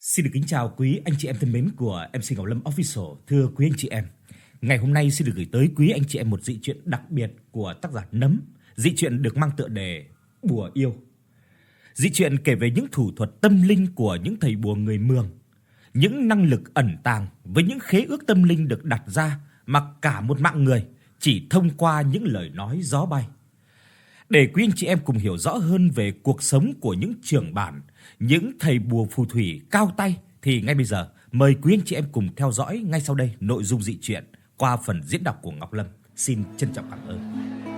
Xin được kính chào quý anh chị em thân mến của MC Ngọc Lâm Official. Thưa quý anh chị em, ngày hôm nay xin được gửi tới quý anh chị em một dị truyện đặc biệt của tác giả Nấm. Dị truyện được mang tựa đề Bùa Yêu. Dị truyện kể về những thủ thuật tâm linh của những thầy bùa người Mường, những năng lực ẩn tàng với những khế ước tâm linh được đặt ra mà cả một mạng người chỉ thông qua những lời nói gió bay. Để quý anh chị em cùng hiểu rõ hơn về cuộc sống của những trưởng bản, những thầy bùa phù thủy cao tay thì ngay bây giờ mời quý anh chị em cùng theo dõi ngay sau đây nội dung dị truyện qua phần diễn đọc của Ngọc Lâm. Xin trân trọng cảm ơn.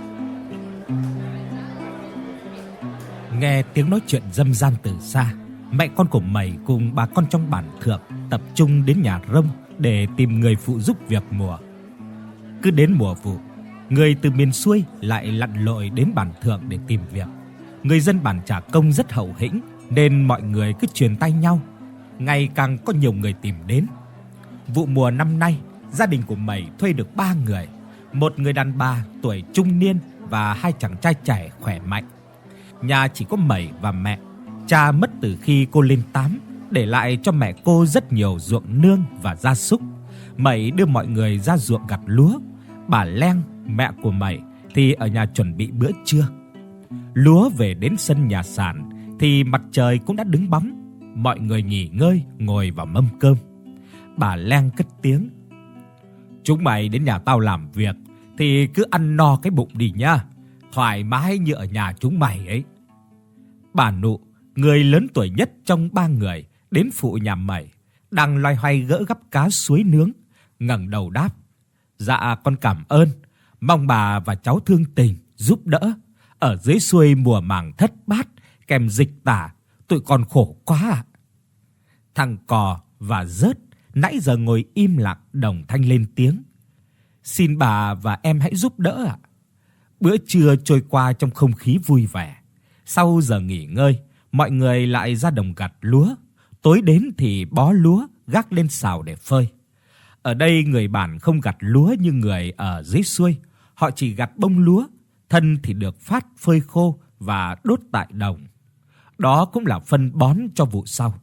Nghe tiếng nói chuyện râm ran từ xa, mẹ con của Mẩy cùng bà con trong bản thượng tập trung đến nhà Rông để tìm người phụ giúp việc mùa. Cứ đến mùa vụ, người từ miền xuôi lại lặn lội đến bản thượng để tìm việc. Người dân bản Trà Công rất hậu hĩnh nên mọi người cứ truyền tay nhau, ngày càng có nhiều người tìm đến. Vụ mùa năm nay, gia đình của Mẩy thuê được 3 người, một người đàn bà tuổi trung niên và 2 chàng trai trẻ khỏe mạnh. Nhà chỉ có Mẩy và mẹ. Cha mất từ khi cô lên 8, để lại cho mẹ cô rất nhiều ruộng nương và gia súc. Mẩy đưa mọi người ra ruộng gặt lúa. Bà Leng, mẹ của Mẩy, thì ở nhà chuẩn bị bữa trưa. Lúa về đến sân nhà sàn thì mặt trời cũng đã đứng bóng. Mọi người nghỉ ngơi ngồi vào mâm cơm. Bà Leng cất tiếng: "Chúng mày đến nhà tao làm việc thì cứ ăn no cái bụng đi nhá, thoải mái như ở nhà chúng mày ấy." Bà Nụ, người lớn tuổi nhất trong 3 người, đến phụ nhà Mẩy, đang loay hoay gỡ gắp cá suối nướng, ngẩng đầu đáp: "Dạ con cảm ơn, mong bà và cháu thương tình giúp đỡ. Ở dưới xuôi mùa màng thất bát kèm dịch tả, tụi con khổ quá ạ." Thằng Cò và Rớt nãy giờ ngồi im lặng đồng thanh lên tiếng: "Xin bà và em hãy giúp đỡ ạ." Bữa trưa trôi qua trong không khí vui vẻ. Sau giờ nghỉ ngơi, mọi người lại ra đồng gặt lúa. Tối đến thì bó lúa gác lên xào để phơi. Ở đây người bản không gặt lúa như người ở dưới xuôi, họ chỉ gặt bông lúa, thân thì được phát phơi khô và đốt tại đồng. Đó cũng là phân bón cho vụ sau.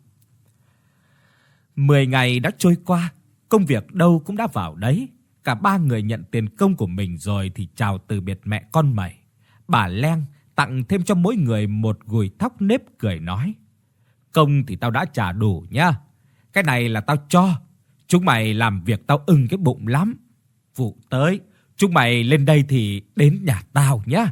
10 ngày đã trôi qua, công việc đâu cũng đã vào đấy. Cả 3 người nhận tiền công của mình rồi thì chào từ biệt mẹ con Mẩy. Bà Leng tặng thêm cho mỗi người một gùi thóc nếp, cười nói: "Công thì tao đã trả đủ nhá. Cái này là tao cho. Chúng mày làm việc tao ưng cái bụng lắm. Vụ tới, chúng mày lên đây thì đến nhà tao nhá."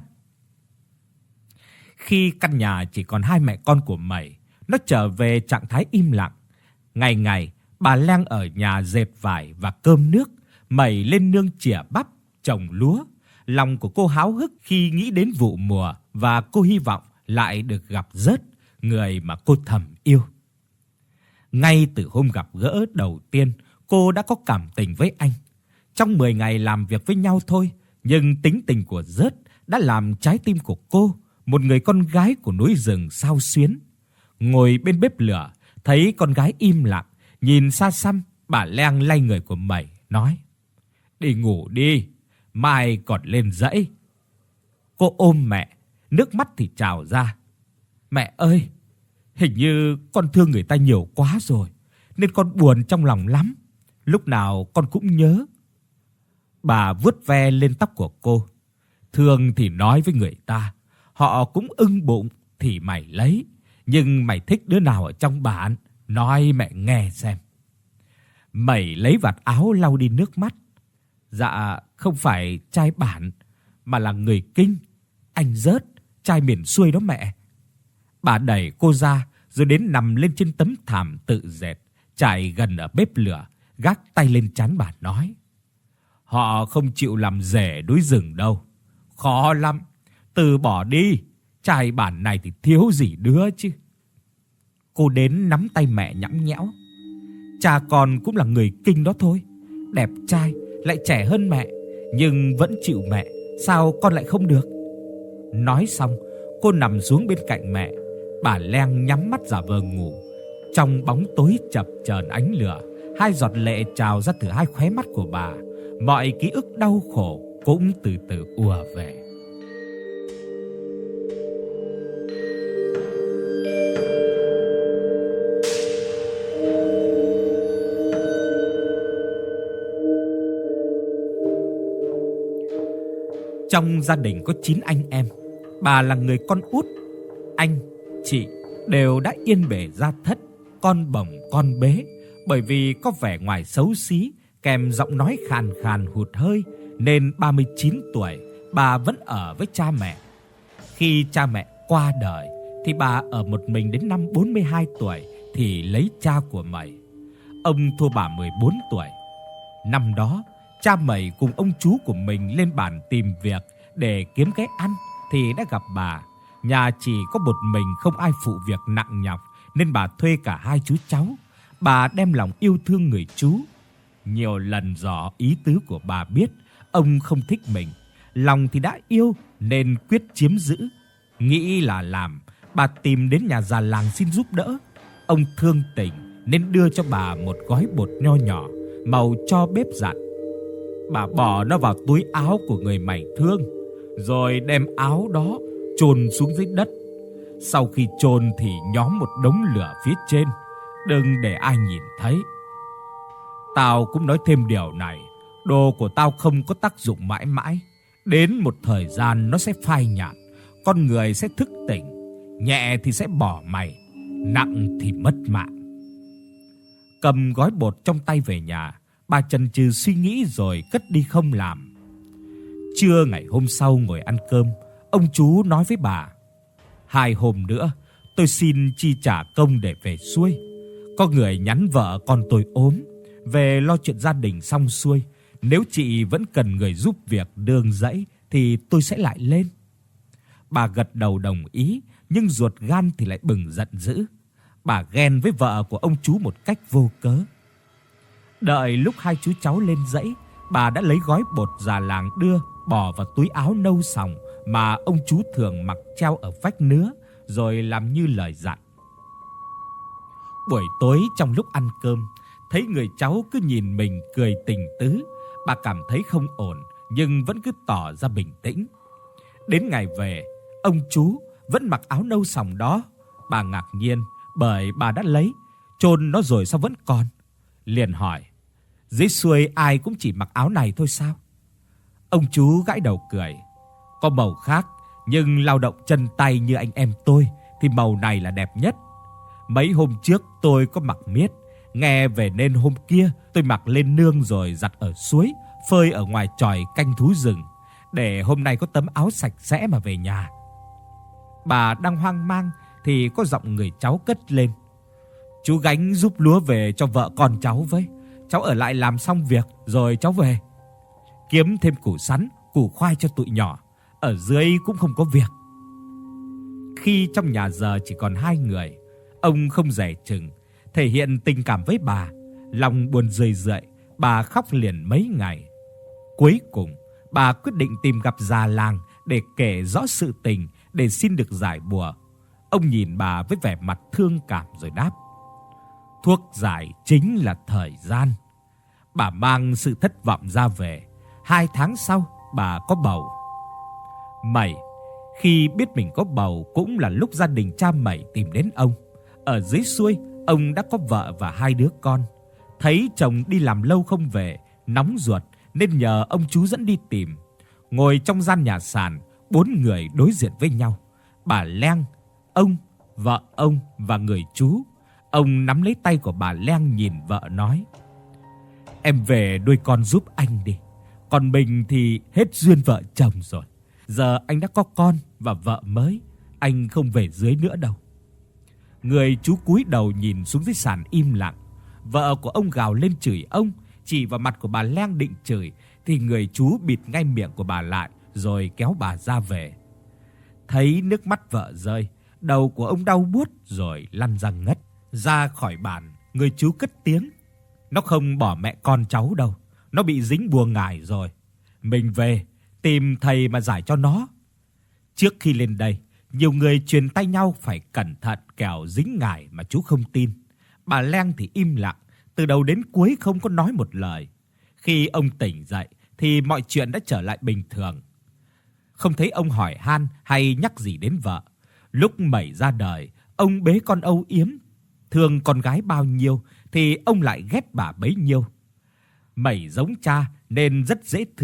Khi căn nhà chỉ còn 2 mẹ con của Mẩy, nó trở về trạng thái im lặng. Ngày ngày, bà Leng ở nhà dệt vải và cơm nước, Mẩy lên nương chỉa bắp, trồng lúa. Lòng của cô háo hức khi nghĩ đến vụ mùa và cô hy vọng lại được gặp Rớt, người mà cô thầm yêu. Ngay từ hôm gặp gỡ đầu tiên, cô đã có cảm tình với anh. Trong 10 ngày làm việc với nhau thôi, nhưng tính tình của Rớt đã làm trái tim của cô, một người con gái của núi rừng, xao xuyến. Ngồi bên bếp lửa, thấy con gái im lặng, nhìn xa xăm, bà Leng lay người của Mẩy, nói: "Đi ngủ đi, mai còn lên dãy." Cô ôm mẹ, nước mắt thì trào ra. "Mẹ ơi, hình như con thương người ta nhiều quá rồi, nên con buồn trong lòng lắm. Lúc nào con cũng nhớ." Bà vuốt ve lên tóc của cô. "Thương thì nói với người ta, họ cũng ưng bụng thì mày lấy. Nhưng mày thích đứa nào ở trong bản, nói mẹ nghe xem." Mẩy lấy vạt áo lau đi nước mắt. "Dạ không phải trai bản, mà là người Kinh, anh Rớt, trai miền xuôi đó mẹ." Bà đẩy cô ra rồi đến nằm lên trên tấm thảm tự dệt trải gần ở bếp lửa, gác tay lên trán bà nói: "Họ không chịu làm rể núi rừng đâu, khó lắm. Từ bỏ đi, trai bản này thì thiếu gì đứa chứ." Cô đến nắm tay mẹ nhõng nhẽo: "Cha con cũng là người Kinh đó thôi, đẹp trai lại trẻ hơn mẹ, nhưng vẫn chịu mẹ, sao con lại không được?" Nói xong, cô nằm xuống bên cạnh mẹ. Bà Leng nhắm mắt giả vờ ngủ. Trong bóng tối chập chờn ánh lửa, 2 giọt lệ trào ra từ 2 khóe mắt của bà. Mọi ký ức đau khổ cũng từ từ ùa về. Trong gia đình có 9 anh em, bà là người con út. Anh, chị đều đã yên bề gia thất, con bồng con bế, bởi vì có vẻ ngoài xấu xí kèm giọng nói khàn khàn hụt hơi nên 39 tuổi bà vẫn ở với cha mẹ. Khi cha mẹ qua đời thì bà ở một mình đến năm 42 tuổi thì lấy cha của Mẩy. Ông thua bà 14 tuổi. Năm đó, cha Mẩy cùng ông chú của mình lên bản tìm việc để kiếm cái ăn thì đã gặp bà. Nhà chỉ có một mình, không ai phụ việc nặng nhọc nên bà thuê cả hai chú cháu. Bà đem lòng yêu thương người chú. Nhiều lần dò ý tứ của bà biết ông không thích mình, lòng thì đã yêu nên quyết chiếm giữ. Nghĩ là làm, bà tìm đến nhà già làng xin giúp đỡ. Ông thương tình nên đưa cho bà một gói bột nho nhỏ màu cho bếp dặn. Bà bỏ nó vào túi áo của người mày thương, rồi đem áo đó chôn xuống dưới đất. Sau khi chôn thì nhóm một đống lửa phía trên, đừng để ai nhìn thấy. Tao cũng nói thêm điều này, đồ của tao không có tác dụng mãi mãi. Đến một thời gian nó sẽ phai nhạt, con người sẽ thức tỉnh, nhẹ thì sẽ bỏ mày, nặng thì mất mạng. Cầm gói bột trong tay về nhà, bà chần chừ suy nghĩ rồi cất đi không làm. Trưa ngày hôm sau ngồi ăn cơm, ông chú nói với bà: 2 hôm nữa tôi xin chi trả công để về xuôi. Có người nhắn vợ con tôi ốm, về lo chuyện gia đình xong xuôi, nếu chị vẫn cần người giúp việc nương rẫy thì tôi sẽ lại lên. Bà gật đầu đồng ý, nhưng ruột gan thì lại bừng giận dữ. Bà ghen với vợ của ông chú một cách vô cớ. Đợi lúc hai chú cháu lên dãy, bà đã lấy gói bột già làng đưa, bỏ vào túi áo nâu sòng mà ông chú thường mặc treo ở vách nứa, rồi làm như lời dặn. Buổi tối trong lúc ăn cơm, thấy người cháu cứ nhìn mình cười tình tứ, bà cảm thấy không ổn nhưng vẫn cứ tỏ ra bình tĩnh. Đến ngày về, ông chú vẫn mặc áo nâu sòng đó. Bà ngạc nhiên bởi bà đã lấy, chôn nó rồi sao vẫn còn. Liền hỏi: dưới xuôi ai cũng chỉ mặc áo này thôi sao? Ông chú gãi đầu cười: có màu khác, nhưng lao động chân tay như anh em tôi thì màu này là đẹp nhất. Mấy hôm trước tôi có mặc miết, nghe về nên hôm kia tôi mặc lên nương rồi giặt ở suối, phơi ở ngoài chòi canh thú rừng, để hôm nay có tấm áo sạch sẽ mà về nhà. Bà đang hoang mang thì có giọng người cháu cất lên: chú gánh giúp lúa về cho vợ con cháu với. Cháu ở lại làm xong việc rồi cháu về. Kiếm thêm củ sắn, củ khoai cho tụi nhỏ, ở dưới cũng không có việc. Khi trong nhà giờ chỉ còn 2 người, ông không dè chừng thể hiện tình cảm với bà. Lòng buồn rười rượi, bà khóc liền mấy ngày. Cuối cùng, bà quyết định tìm gặp già làng để kể rõ sự tình, để xin được giải bùa. Ông nhìn bà với vẻ mặt thương cảm rồi đáp: thuốc giải chính là thời gian. Bà mang sự thất vọng ra về. 2 tháng sau, bà có bầu. Mẩy khi biết mình có bầu cũng là lúc gia đình cha Mẩy tìm đến ông. Ở dưới xuôi, ông đã có vợ và 2 đứa con. Thấy chồng đi làm lâu không về, nóng ruột nên nhờ ông chú dẫn đi tìm. Ngồi trong gian nhà sàn, 4 người đối diện với nhau: bà Leng, ông, vợ ông và người chú. Ông nắm lấy tay của bà Leng nhìn vợ nói: em về nuôi con giúp anh đi. Còn mình thì hết duyên vợ chồng rồi. Giờ anh đã có con và vợ mới, anh không về dưới nữa đâu. Người chú cúi đầu nhìn xuống dưới sàn im lặng. Vợ của ông gào lên chửi ông, chỉ vào mặt của bà Leng định chửi thì người chú bịt ngay miệng của bà lại rồi kéo bà ra về. Thấy nước mắt vợ rơi, đầu của ông đau buốt rồi lăn ra ngất. Ra khỏi bàn, người chú cất tiếng: nó không bỏ mẹ con cháu đâu, nó bị dính bùa ngải rồi. Mình về tìm thầy mà giải cho nó. Trước khi lên đây, nhiều người truyền tay nhau phải cẩn thận kẻo dính ngải mà chú không tin. Bà Leng thì im lặng, từ đầu đến cuối không có nói một lời. Khi ông tỉnh dậy thì mọi chuyện đã trở lại bình thường. Không thấy ông hỏi han hay nhắc gì đến vợ. Lúc Mẩy ra đời, ông bế con âu yếm, thương con gái bao nhiêu thì ông lại ghét bà bấy nhiêu. Mẩy giống cha nên rất dễ thương,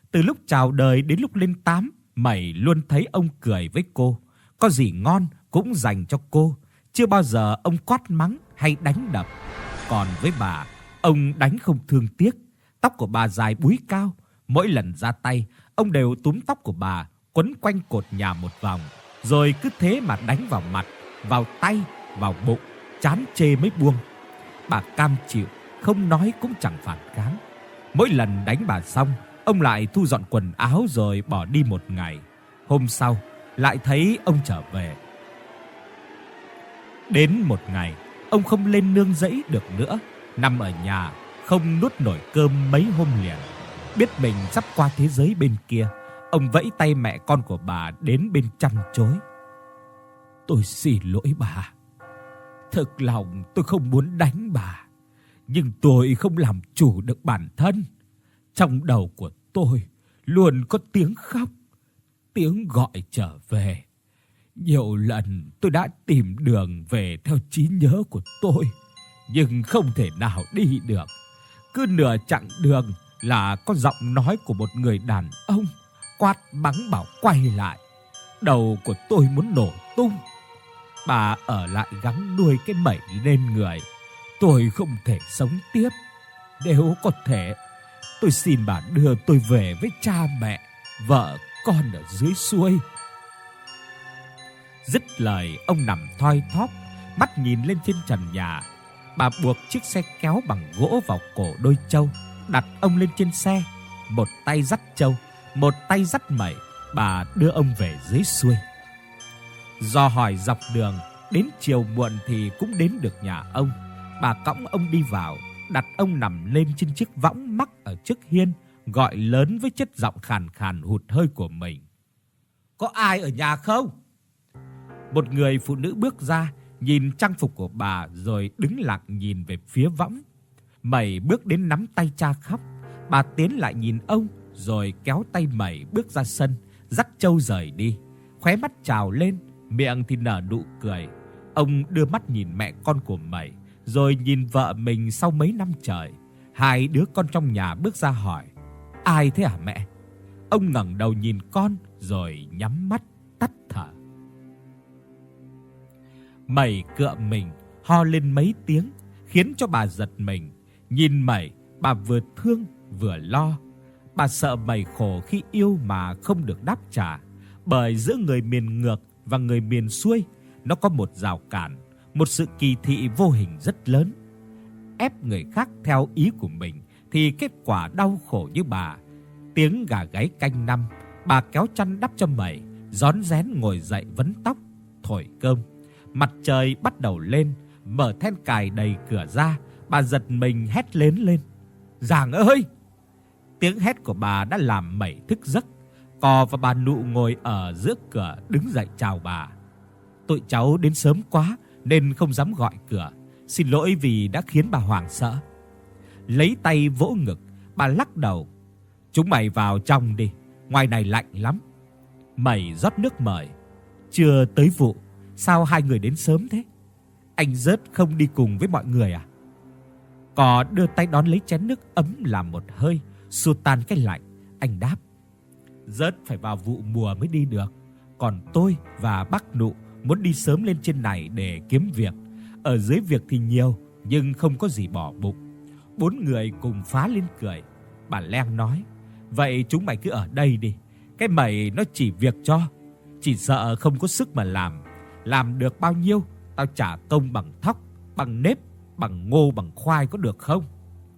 Từ lúc chào đời đến lúc lên 8, Mẩy luôn thấy ông cười với cô, có gì ngon cũng dành cho cô, chưa bao giờ ông quát mắng hay đánh đập. Còn với bà, ông đánh không thương tiếc. Tóc của bà dài búi cao, mỗi lần ra tay, ông đều túm tóc của bà quấn quanh cột nhà một vòng, rồi cứ thế mà đánh vào mặt, vào tay, vào bụng, chán chê mới buông. Bà cam chịu, không nói cũng chẳng phản kháng. Mỗi lần đánh bà xong, ông lại thu dọn quần áo rồi bỏ đi một ngày. Hôm sau, lại thấy ông trở về. Đến một ngày, ông không lên nương rẫy được nữa, nằm ở nhà, không nuốt nổi cơm mấy hôm liền. Biết mình sắp qua thế giới bên kia, ông vẫy tay mẹ con của bà đến bên chăn chối. Tôi xin lỗi bà. Thực lòng tôi không muốn đánh bà, nhưng tôi không làm chủ được bản thân. Trong đầu của tôi luôn có tiếng khóc, tiếng gọi trở về. Nhiều lần tôi đã tìm đường về theo trí nhớ của tôi, nhưng không thể nào đi được. Cứ nửa chặng đường là có giọng nói của một người đàn ông quát mắng bảo quay lại. Đầu của tôi muốn nổ tung. Bà ở lại gắng nuôi cái Mẩy lên người. Tôi không thể sống tiếp. Nếu có thể, tôi xin bà đưa tôi về với cha mẹ, vợ con ở dưới suối. Dứt lời, ông nằm thoi thóp, mắt nhìn lên trên trần nhà. Bà buộc chiếc xe kéo bằng gỗ vào cổ đôi trâu, đặt ông lên trên xe, một tay dắt trâu, một tay dắt Mẩy. Bà đưa ông về dưới suối. Do hỏi dọc đường, đến chiều muộn thì cũng đến được nhà ông. Bà cõng ông đi vào, đặt ông nằm lên trên chiếc võng mắc ở trước hiên, gọi lớn với chất giọng khàn khàn hụt hơi của mình. Có ai ở nhà không? Một người phụ nữ bước ra, nhìn trang phục của bà rồi đứng lặng nhìn về phía võng. Mẩy bước đến nắm tay cha khóc. Bà tiến lại nhìn ông rồi kéo tay Mẩy bước ra sân, dắt trâu rời đi. Khóe mắt trào lên, miệng thì nở nụ cười. Ông đưa mắt nhìn mẹ con của Mẩy, rồi nhìn vợ mình sau mấy năm trời. Hai đứa con trong nhà bước ra hỏi: Ai thế hả mẹ? Ông ngẩng đầu nhìn con rồi nhắm mắt tắt thở. Mẩy cựa mình, ho lên mấy tiếng, khiến cho bà giật mình. Nhìn Mẩy, bà vừa thương vừa lo. Bà sợ Mẩy khổ khi yêu mà không được đáp trả. Bởi giữa người miền ngược và người miền xuôi, nó có một rào cản, một sự kỳ thị vô hình rất lớn. Ép người khác theo ý của mình thì kết quả đau khổ như bà. Tiếng gà gáy canh năm, bà kéo chăn đắp cho Mẩy, rón rén ngồi dậy vấn tóc, thổi cơm. Mặt trời bắt đầu lên, mở then cài đầy cửa ra, bà giật mình hét lớn lên: Giàng ơi! Tiếng hét của bà đã làm Mẩy thức giấc. Cò và bà Nụ ngồi ở giữa cửa đứng dậy chào bà. Tụi cháu đến sớm quá nên không dám gọi cửa, xin lỗi vì đã khiến bà hoảng sợ. Lấy tay vỗ ngực, bà lắc đầu: Chúng mày vào trong đi, ngoài này lạnh lắm. Mẩy rót nước mời: Chưa tới vụ, sao hai người đến sớm thế? Anh Rớt không đi cùng với mọi người à? Cò đưa tay đón lấy chén nước ấm làm một hơi, xua tan cái lạnh. Anh đáp: Rớt phải vào vụ mùa mới đi được, còn tôi và bác Nụ muốn đi sớm lên trên này để kiếm việc. Ở dưới việc thì nhiều, nhưng không có gì bỏ bụng. Bốn người cùng phá lên cười. Bà Leng nói: Vậy chúng mày cứ ở đây đi, cái Mẩy nó chỉ việc cho, chỉ sợ không có sức mà làm được bao nhiêu tao trả công bằng thóc, bằng nếp, bằng ngô, bằng khoai có được không?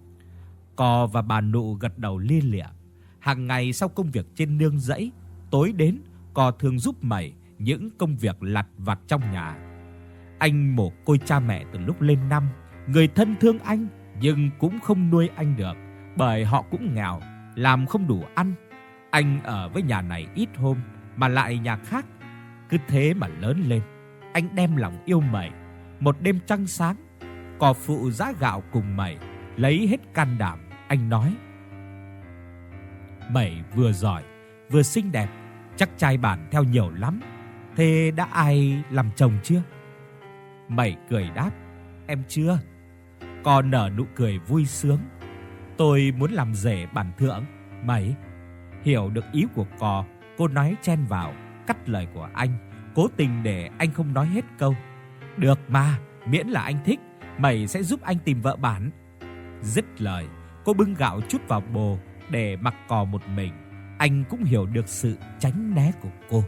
Cò và bà Nụ gật đầu lia lịa. Hàng ngày sau công việc trên nương rẫy, tối đến Cò thường giúp Mẩy những công việc lặt vặt trong nhà. Anh mồ côi cha mẹ từ lúc lên năm, người thân thương anh nhưng cũng không nuôi anh được, bởi họ cũng nghèo, làm không đủ ăn. Anh ở với nhà này ít hôm mà lại nhà khác. Cứ thế mà lớn lên, anh đem lòng yêu Mẩy. Một đêm trăng sáng, Cò phụ giã gạo cùng Mẩy, lấy hết can đảm, anh nói: Mẩy vừa giỏi, vừa xinh đẹp, chắc trai bản theo nhiều lắm. Thế đã ai làm chồng chưa? Mẩy cười đáp: Em chưa. Cò nở nụ cười vui sướng: Tôi muốn làm rể bản thượng. Mẩy, Hiểu được ý của cò, cô nói chen vào, cắt lời của anh, cố tình để anh không nói hết câu. Được mà, miễn là anh thích, mày sẽ giúp anh tìm vợ bản. Dứt lời, cô bưng gạo trút vào bồ để mặc cò một mình. Anh cũng hiểu được sự tránh né của cô.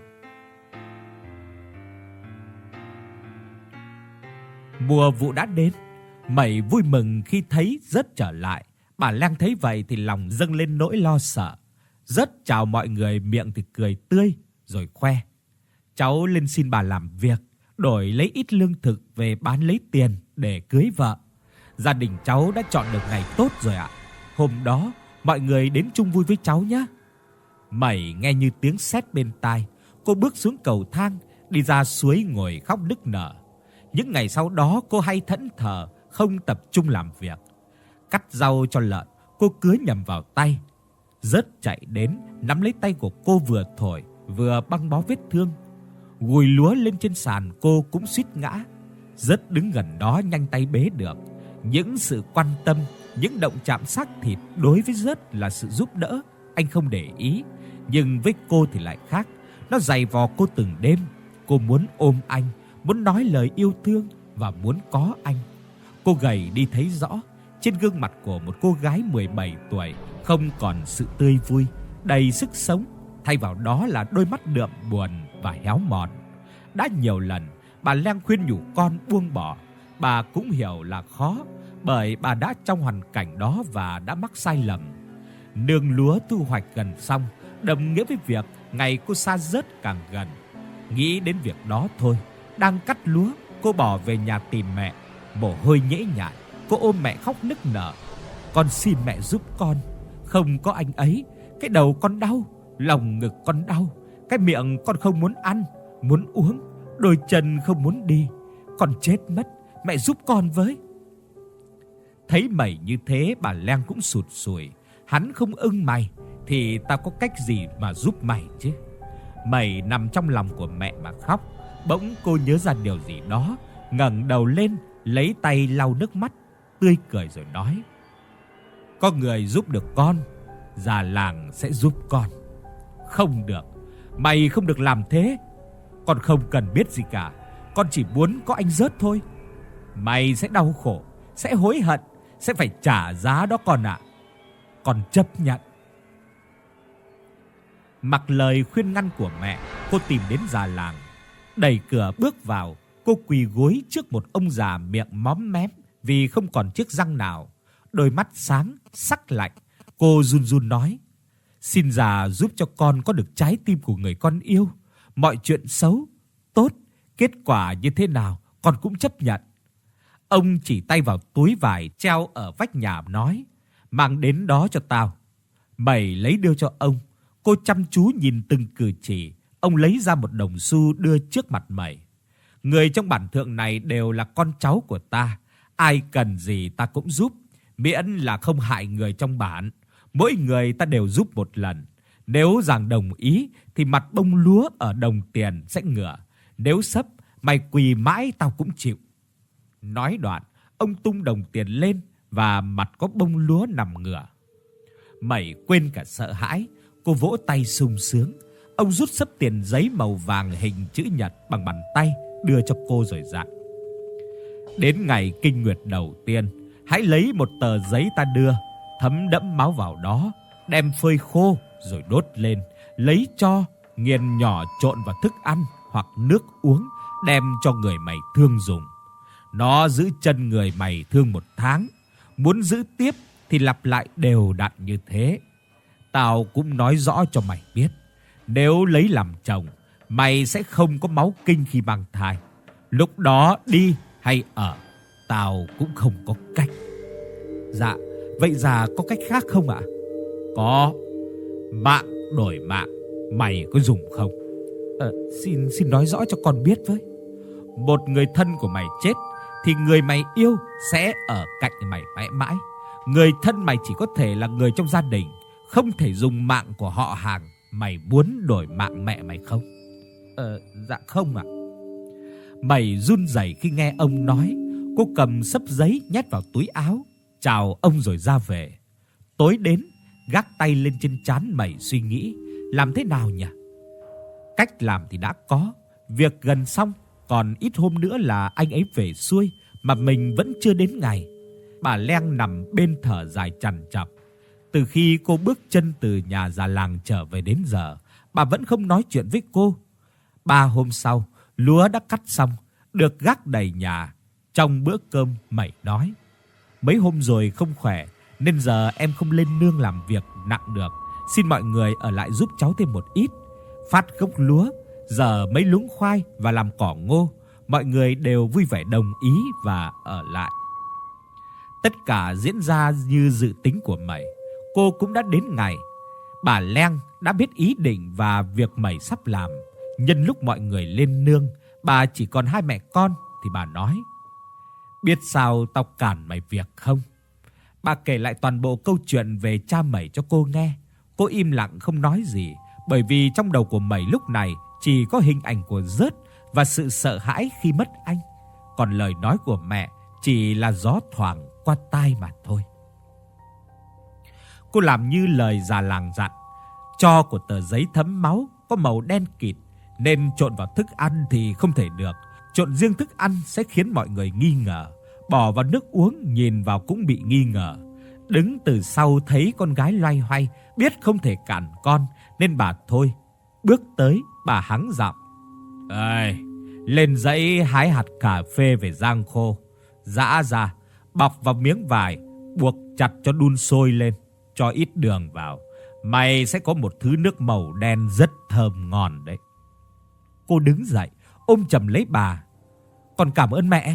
Mùa vụ đã đến, Mẩy vui mừng khi thấy Rớt trở lại. Bà Lang thấy vậy thì lòng dâng lên nỗi lo sợ. Rớt chào mọi người, miệng thì cười tươi rồi khoe: cháu lên xin bà làm việc, đổi lấy ít lương thực về bán lấy tiền để cưới vợ. Gia đình cháu đã chọn được ngày tốt rồi ạ. Hôm đó mọi người đến chung vui với cháu nhé. Mẩy nghe như tiếng sét bên tai, cô bước xuống cầu thang, đi ra suối ngồi khóc nức nở. Những ngày sau đó cô hay thẫn thờ, không tập trung làm việc. Cắt rau cho lợn, cô cứa nhầm vào tay. Rớt chạy đến, nắm lấy tay của cô vừa thổi, vừa băng bó vết thương. Gùi lúa lên trên sàn, cô cũng suýt ngã. Rớt đứng gần đó nhanh tay bế được. Những sự quan tâm, những động chạm xác thịt đối với Rớt là sự giúp đỡ, anh không để ý. Nhưng với cô thì lại khác. Nó giày vò cô từng đêm. Cô muốn ôm anh, muốn nói lời yêu thương và muốn có anh. Cô gầy đi thấy rõ, trên gương mặt của một cô gái 17 tuổi không còn sự tươi vui, đầy sức sống, thay vào đó là đôi mắt đượm buồn và héo mòn. Đã nhiều lần bà Lang khuyên nhủ con buông bỏ, bà cũng hiểu là khó, bởi bà đã trong hoàn cảnh đó và đã mắc sai lầm. Nương lúa thu hoạch gần xong, đồng nghĩa với việc ngày cô xa Rớt càng gần. Nghĩ đến việc đó thôi, đang cắt lúa, cô bỏ về nhà tìm mẹ. Mồ hôi nhễ nhại, cô ôm mẹ khóc nức nở. Con xin mẹ giúp con, không có anh ấy, cái đầu con đau, lòng ngực con đau, cái miệng con không muốn ăn, muốn uống, đôi chân không muốn đi. Con chết mất, mẹ giúp con với. Thấy Mẩy như thế, bà Lang cũng sụt sùi. Hắn không ưng mày thì tao có cách gì mà giúp mày chứ. Mẩy nằm trong lòng của mẹ mà khóc. Bỗng cô nhớ ra điều gì đó, ngẩng đầu lên, lấy tay lau nước mắt, tươi cười rồi nói: có người giúp được con, già làng sẽ giúp con. Không được, mày không được làm thế. Con không cần biết gì cả, con chỉ muốn có anh Rớt thôi. Mày sẽ đau khổ, sẽ hối hận, sẽ phải trả giá đó con ạ. Con chấp nhận. Mặc lời khuyên ngăn của mẹ, cô tìm đến già làng. Đẩy cửa bước vào, cô quỳ gối trước một ông già miệng móm mém vì không còn chiếc răng nào. Đôi mắt sáng, sắc lạnh. Cô run run nói: xin già giúp cho con có được trái tim của người con yêu. Mọi chuyện xấu, tốt, kết quả như thế nào con cũng chấp nhận. Ông chỉ tay vào túi vải treo ở vách nhà nói: mang đến đó cho tao. Mẩy lấy đưa cho ông. Cô chăm chú nhìn từng cử chỉ. Ông lấy ra một đồng xu đưa trước mặt Mẩy. Người trong bản thượng này đều là con cháu của ta, ai cần gì ta cũng giúp, miễn là không hại người trong bản. Mỗi người ta đều giúp một lần. Nếu giàng đồng ý thì mặt bông lúa ở đồng tiền sẽ ngửa. Nếu sấp, mày quỳ mãi tao cũng chịu. Nói đoạn, ông tung đồng tiền lên và mặt có bông lúa nằm ngửa. Mẩy quên cả sợ hãi, cô vỗ tay sung sướng. Ông rút xấp tiền giấy màu vàng hình chữ nhật bằng bàn tay đưa cho cô rồi dặn: đến ngày kinh nguyệt đầu tiên, hãy lấy một tờ giấy ta đưa, thấm đẫm máu vào đó, đem phơi khô rồi đốt lên, lấy tro nghiền nhỏ trộn vào thức ăn hoặc nước uống, đem cho người mày thương dùng. Nó giữ chân người mày thương 1 tháng, muốn giữ tiếp thì lặp lại đều đặn như thế. Tao cũng nói rõ cho mày biết, nếu lấy làm chồng, mày sẽ không có máu kinh khi mang thai. Lúc đó đi hay ở, tao cũng không có cách. Dạ, vậy già có cách khác không ạ? Có. Mạng đổi mạng, mày có dùng không? Xin nói rõ cho con biết với. Một người thân của mày chết thì người mày yêu sẽ ở cạnh mày mãi mãi. Người thân mày chỉ có thể là người trong gia đình, không thể dùng mạng của họ hàng. Mày muốn đổi mạng mẹ mày không? Dạ không ạ. Mày run rẩy khi nghe ông nói. Cô cầm xấp giấy nhét vào túi áo, chào ông rồi ra về. Tối đến, gác tay lên trên trán Mẩy suy nghĩ, làm thế nào nhỉ? Cách làm thì đã có, việc gần xong, còn ít hôm nữa là anh ấy về xuôi mà mình vẫn chưa đến ngày. Bà Leng nằm bên thở dài trằn trọc. Từ khi cô bước chân từ nhà già làng trở về đến giờ, bà vẫn không nói chuyện với cô. 3 hôm sau, lúa đã cắt xong, được gác đầy nhà. Trong bữa cơm, Mẩy nói: mấy hôm rồi không khỏe nên giờ em không lên nương làm việc nặng được, xin mọi người ở lại giúp cháu thêm một ít. Phát gốc lúa, giờ mấy luống khoai và làm cỏ ngô, mọi người đều vui vẻ đồng ý và ở lại. Tất cả diễn ra như dự tính của Mẩy. Cô cũng đã đến ngày. Bà Leng đã biết ý định và việc Mẩy sắp làm. Nhân lúc mọi người lên nương, bà chỉ còn hai mẹ con thì bà nói: biết sao tao cản mày việc không? Bà kể lại toàn bộ câu chuyện về cha Mẩy cho cô nghe. Cô im lặng không nói gì, bởi vì trong đầu của Mẩy lúc này chỉ có hình ảnh của Rớt và sự sợ hãi khi mất anh. Còn lời nói của mẹ chỉ là gió thoảng qua tai mà thôi. Cô làm như lời già làng dặn. Tro của tờ giấy thấm máu có màu đen kịt nên trộn vào thức ăn thì không thể được. Trộn riêng thức ăn sẽ khiến mọi người nghi ngờ. Bỏ vào nước uống nhìn vào cũng bị nghi ngờ. Đứng từ sau thấy con gái loay hoay, biết không thể cản con nên bà thôi. Bước tới, bà hắng giọng: "Ơi, lên dãy hái hạt cà phê về rang khô, giã ra, bọc vào miếng vải, buộc chặt cho đun sôi lên, cho ít đường vào. Mày sẽ có một thứ nước màu đen rất thơm ngon đấy." Cô đứng dậy, ôm chầm lấy bà: "Con cảm ơn mẹ."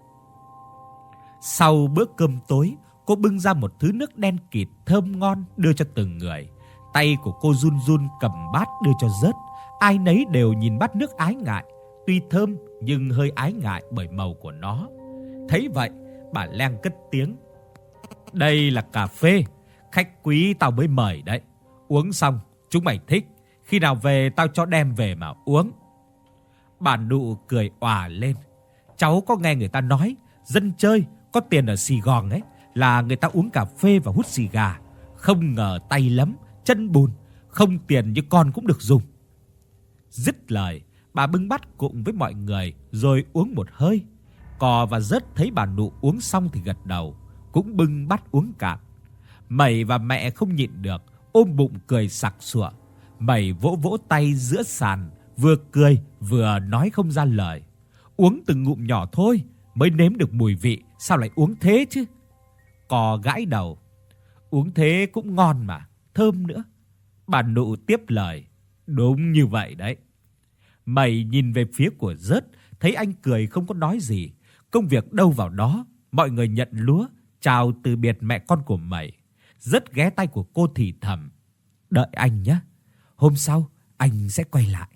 Sau bữa cơm tối, cô bưng ra một thứ nước đen kịt thơm ngon đưa cho từng người. Tay của cô run run cầm bát đưa cho Rớt. Ai nấy đều nhìn bát nước ái ngại, tuy thơm nhưng hơi ái ngại bởi màu của nó. Thấy vậy, bà Leng cất tiếng: "Đây là cà phê, khách quý tao mới mời đấy. Uống xong chúng mày thích, khi nào về tao cho đem về mà uống." Bà Nụ cười òa lên: "Cháu có nghe người ta nói dân chơi có tiền ở Sài Gòn ấy là người ta uống cà phê và hút xì gà. Không ngờ tay lấm, chân bùn, không tiền như con cũng được dùng." Dứt lời, bà bưng bát cùng với mọi người rồi uống một hơi. Cò và Rớt thấy bà Nụ uống xong thì gật đầu, cũng bưng bát uống cạn. Mẩy và mẹ không nhịn được, ôm bụng cười sặc sụa. Mẩy vỗ vỗ tay giữa sàn, vừa cười vừa nói không ra lời: "Uống từng ngụm nhỏ thôi, mới nếm được mùi vị, sao lại uống thế chứ?" Cò gãi đầu: "Uống thế cũng ngon mà, thơm nữa." Bà Nụ tiếp lời: "Đúng như vậy đấy." Mẩy nhìn về phía của Rớt, thấy anh cười không có nói gì. Công việc đâu vào đó, mọi người nhận lúa, chào từ biệt mẹ con của Mẩy. Rớt ghé tay của cô thì thầm: "Đợi anh nhé, hôm sau anh sẽ quay lại."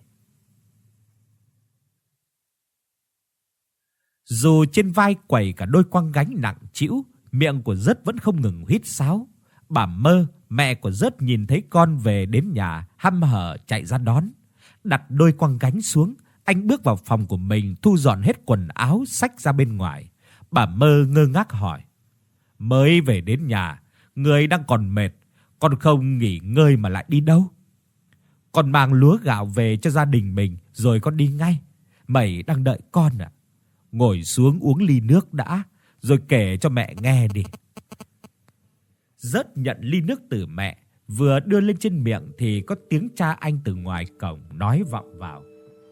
Dù trên vai quẩy cả đôi quăng gánh nặng trĩu, miệng của Rớt vẫn không ngừng huýt sáo. Bà Mơ, mẹ của Rớt nhìn thấy con về đến nhà, hăm hở chạy ra đón. Đặt đôi quăng gánh xuống, anh bước vào phòng của mình, thu dọn hết quần áo, xách ra bên ngoài. Bà Mơ ngơ ngác hỏi: "Mới về đến nhà, người đang còn mệt, con không nghỉ ngơi mà lại đi đâu?" "Con mang lúa gạo về cho gia đình mình rồi con đi ngay. Mẩy đang đợi con ạ." "Ngồi xuống uống ly nước đã, rồi kể cho mẹ nghe đi." Rớt nhận ly nước từ mẹ, vừa đưa lên trên miệng thì có tiếng cha anh từ ngoài cổng nói vọng vào: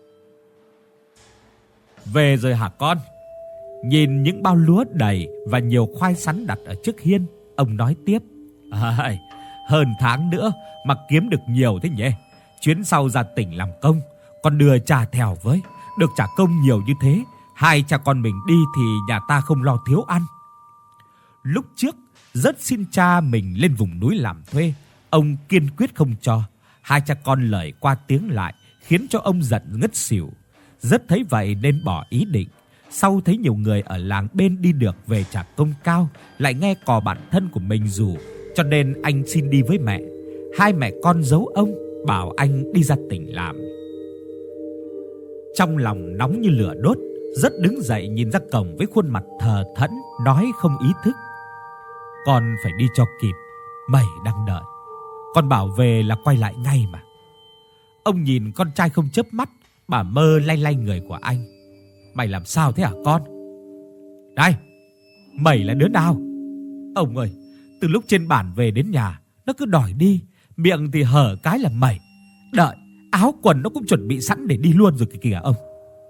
"Về rồi hả con?" Nhìn những bao lúa đầy và nhiều khoai sắn đặt ở trước hiên, ông nói tiếp: Hơn tháng nữa mà kiếm được nhiều thế nhỉ? Chuyến sau ra tỉnh làm công, con đưa cha theo với, được trả công nhiều như thế, hai cha con mình đi thì nhà ta không lo thiếu ăn." Lúc trước, Rớt xin cha mình lên vùng núi làm thuê, ông kiên quyết không cho. Hai cha con lời qua tiếng lại khiến cho ông giận ngất xỉu. Rớt thấy vậy nên bỏ ý định. Sau thấy nhiều người ở làng bên đi được về trả công cao, lại nghe cò bạn thân của mình rủ, cho nên anh xin đi với mẹ. Hai mẹ con giấu ông, bảo anh đi ra tỉnh làm. Trong lòng nóng như lửa đốt, Rớt đứng dậy nhìn ra cổng với khuôn mặt thờ thẫn, nói không ý thức: "Con phải đi cho kịp, mày đang đợi." con bảo về là quay lại ngay mà. Ông nhìn con trai không chớp mắt, bà Mơ lay lay người của anh. Mày làm sao thế hả con? Đây, mày là đứa nào? Ông ơi, từ lúc trên bản về đến nhà, nó cứ đòi đi, miệng thì hở cái là mày. Đợi, áo quần nó cũng chuẩn bị sẵn để đi luôn rồi kìa ông.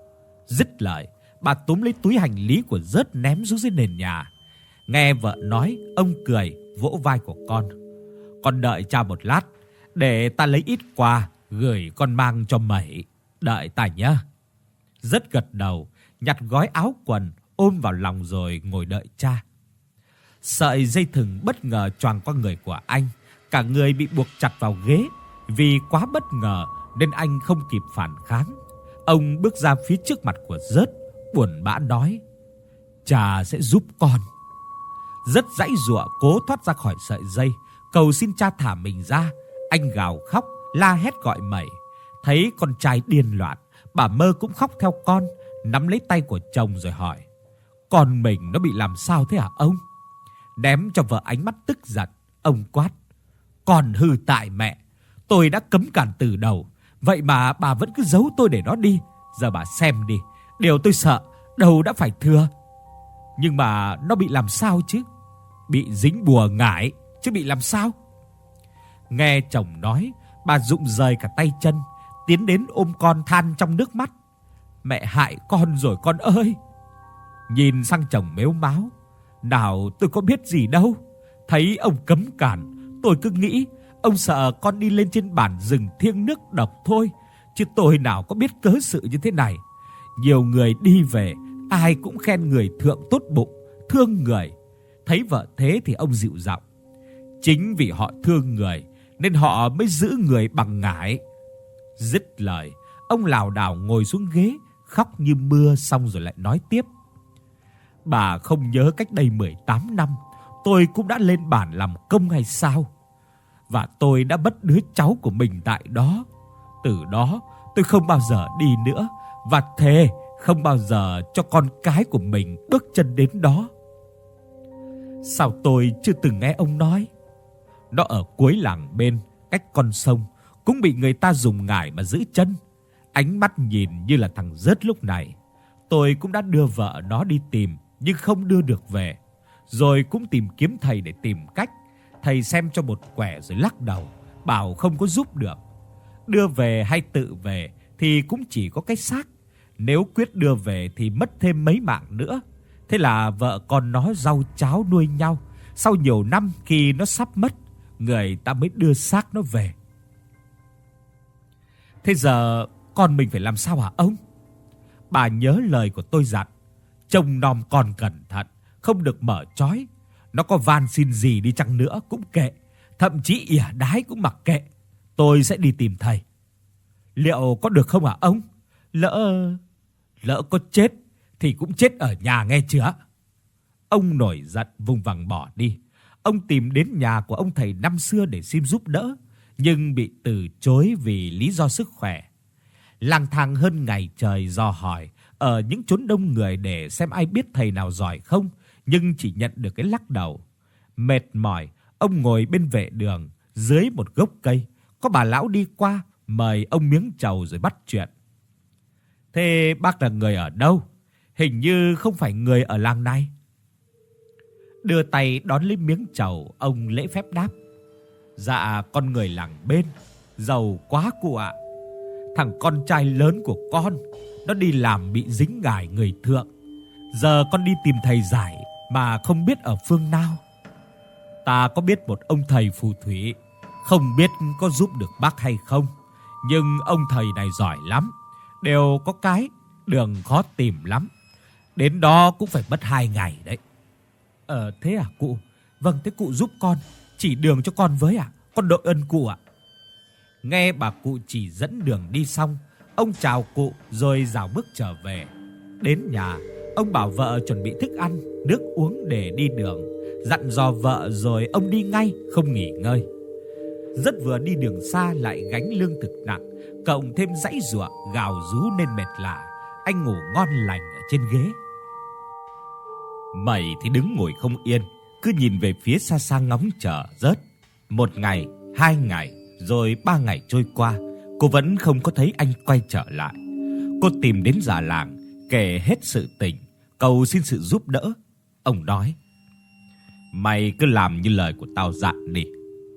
Dứt lời, bà túm lấy túi hành lý của Rớt ném xuống dưới nền nhà. Nghe vợ nói, ông cười, vỗ vai của con. Con đợi cha một lát, để ta lấy ít quà, gửi con mang cho mày. Đợi ta nhá. Rớt gật đầu, nhặt gói áo quần, ôm vào lòng rồi ngồi đợi cha. Sợi dây thừng bất ngờ choàng qua người của anh. Cả người bị buộc chặt vào ghế. Vì quá bất ngờ nên anh không kịp phản kháng. Ông bước ra phía trước mặt của Rớt, buồn bã nói: Cha sẽ giúp con. Rớt giãy giụa cố thoát ra khỏi sợi dây, cầu xin cha thả mình ra. Anh gào khóc, la hét gọi mẩy. Thấy con trai điên loạn, bà Mơ cũng khóc theo con, nắm lấy tay của chồng rồi hỏi: Con mình nó bị làm sao thế hả ông? Ném cho vợ ánh mắt tức giận, ông quát: Con hư tại mẹ, tôi đã cấm cản từ đầu, vậy mà bà vẫn cứ giấu tôi để nó đi. Giờ bà xem đi, điều tôi sợ đâu đã phải thừa. Nhưng mà nó bị làm sao chứ? Bị dính bùa ngải chứ bị làm sao? Nghe chồng nói, bà rụng rời cả tay chân, tiến đến ôm con than trong nước mắt: Mẹ hại con rồi con ơi. Nhìn sang chồng mếu máo: Nào tôi có biết gì đâu. Thấy ông cấm cản, tôi cứ nghĩ ông sợ con đi lên trên bản rừng thiêng nước độc thôi, chứ tôi nào có biết cớ sự như thế này. Nhiều người đi về, ai cũng khen người thượng tốt bụng, thương người. Thấy vợ thế thì ông dịu giọng: Chính vì họ thương người nên họ mới giữ người bằng ngải. Dứt lời, ông lảo đảo ngồi xuống ghế, khóc như mưa, xong rồi lại nói tiếp: Bà không nhớ cách đây 18 năm, tôi cũng đã lên bản làm công hay sao? Và tôi đã mất đứa cháu của mình tại đó. Từ đó tôi không bao giờ đi nữa, và thề không bao giờ cho con cái của mình bước chân đến đó. Sao tôi chưa từng nghe ông nói? Nó ở cuối làng bên, cách con sông, cũng bị người ta dùng ngải mà giữ chân. Ánh mắt nhìn như là thằng Rớt lúc này. Tôi cũng đã đưa vợ nó đi tìm, nhưng không đưa được về. Rồi cũng tìm kiếm thầy để tìm cách. Thầy xem cho một quẻ rồi lắc đầu, bảo không có giúp được. Đưa về hay tự về thì cũng chỉ có cái xác. Nếu quyết đưa về thì mất thêm mấy mạng nữa. Thế là vợ con nó rau cháo nuôi nhau. Sau nhiều năm khi nó sắp mất, người ta mới đưa xác nó về. Thế giờ con mình phải làm sao hả ông? Bà nhớ lời của tôi dặn, trông nom con cẩn thận, không được mở trói. Nó có van xin gì đi chăng nữa cũng kệ, thậm chí ỉa đái cũng mặc kệ. Tôi sẽ đi tìm thầy. Liệu có được không hả ông? Lỡ có chết thì cũng chết ở nhà nghe chưa? Ông nổi giận vùng vằng bỏ đi. Ông tìm đến nhà của ông thầy năm xưa để xin giúp đỡ, nhưng bị từ chối vì lý do sức khỏe. Lang thang hơn ngày trời dò hỏi ở những chốn đông người để xem ai biết thầy nào giỏi không, nhưng chỉ nhận được cái lắc đầu. Mệt mỏi, ông ngồi bên vệ đường dưới một gốc cây. Có bà lão đi qua, mời ông miếng trầu rồi bắt chuyện. Thế bác là người ở đâu? Hình như không phải người ở làng này. Đưa tay đón lấy miếng trầu, ông lễ phép đáp: Dạ con người làng bên. Giàu quá cụ ạ. Thằng con trai lớn của con, nó đi làm bị dính ngải người thượng. Giờ con đi tìm thầy giải mà không biết ở phương nào. Ta có biết một ông thầy phù thủy, không biết có giúp được bác hay không. Nhưng ông thầy này giỏi lắm, đều có cái đường khó tìm lắm. Đến đó cũng phải mất 2 ngày đấy. Thế à cụ? Vâng, thế cụ giúp con, chỉ đường cho con với ạ. Con đội ơn cụ ạ. Nghe bà cụ chỉ dẫn đường đi xong, ông chào cụ rồi rảo bước trở về. Đến nhà, ông bảo vợ chuẩn bị thức ăn, nước uống để đi đường, dặn dò vợ rồi ông đi ngay, không nghỉ ngơi. Rất vừa đi đường xa lại gánh lương thực nặng, cộng thêm giãy giụa gào rú nên mệt lả. Anh ngủ ngon lành ở trên ghế. Mẩy thì đứng ngồi không yên, cứ nhìn về phía xa xa ngóng chờ Rớt. Một ngày, 2 ngày, rồi 3 ngày trôi qua, cô vẫn không có thấy anh quay trở lại. Cô tìm đến già làng, kể hết sự tình, cầu xin sự giúp đỡ. Ông nói: "Mày cứ làm như lời của tao dặn đi."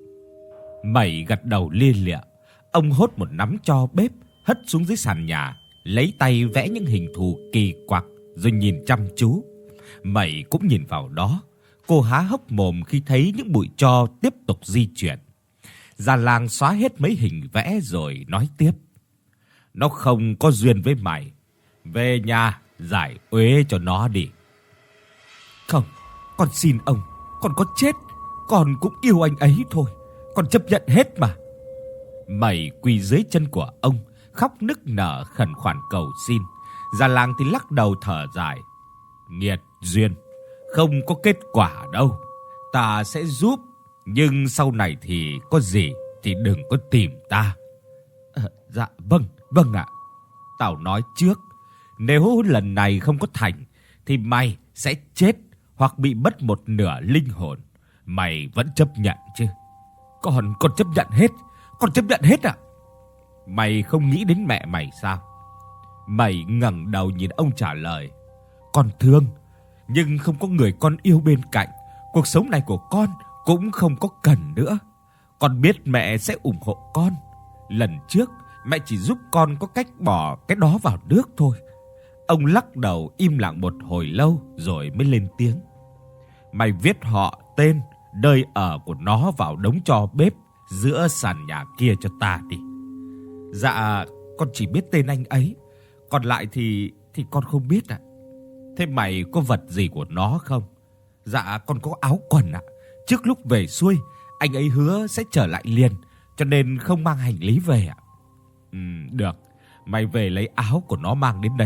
Mẩy gật đầu lia lịa. Ông hốt một nắm tro bếp, hất xuống dưới sàn nhà, lấy tay vẽ những hình thù kỳ quặc rồi nhìn chăm chú. Mẩy cũng nhìn vào đó. Cô há hốc mồm khi thấy những bụi tro tiếp tục di chuyển. Già làng xóa hết mấy hình vẽ rồi nói tiếp: "Nó không có duyên với mày. Về nhà giải uế cho nó đi." "Không, con xin ông, con có chết, con cũng yêu anh ấy thôi. Con chấp nhận hết mà." Mẩy quỳ dưới chân của ông, khóc nức nở khẩn khoản cầu xin. Già làng thì lắc đầu thở dài: "Nghiệt duyên, không có kết quả đâu. Ta sẽ giúp, nhưng sau này thì có gì thì đừng có tìm ta." Dạ vâng ạ. Tao nói trước, nếu lần này không có thành thì mày sẽ chết hoặc bị mất một nửa linh hồn. Mày vẫn chấp nhận chứ?" Con chấp nhận hết, con chấp nhận hết ạ." "Mày không nghĩ đến mẹ mày sao?" Mày ngẩng đầu nhìn ông trả lời: "Con thương, nhưng không có người con yêu bên cạnh, cuộc sống này của con cũng không có cần nữa. Con biết mẹ sẽ ủng hộ con. Lần trước mẹ chỉ giúp con có cách bỏ cái đó vào nước thôi." Ông lắc đầu im lặng một hồi lâu rồi mới lên tiếng: "Mày viết họ, tên, nơi ở của nó vào đống tro bếp giữa sàn nhà kia cho ta đi." "Dạ, con chỉ biết tên anh ấy, còn lại thì con không biết ạ." "Thế mày có vật gì của nó không?" "Dạ, con có áo quần ạ. Trước lúc về xuôi, anh ấy hứa sẽ trở lại liền, cho nên không mang hành lý về ạ." Được, mày về lấy áo của nó mang đến đây."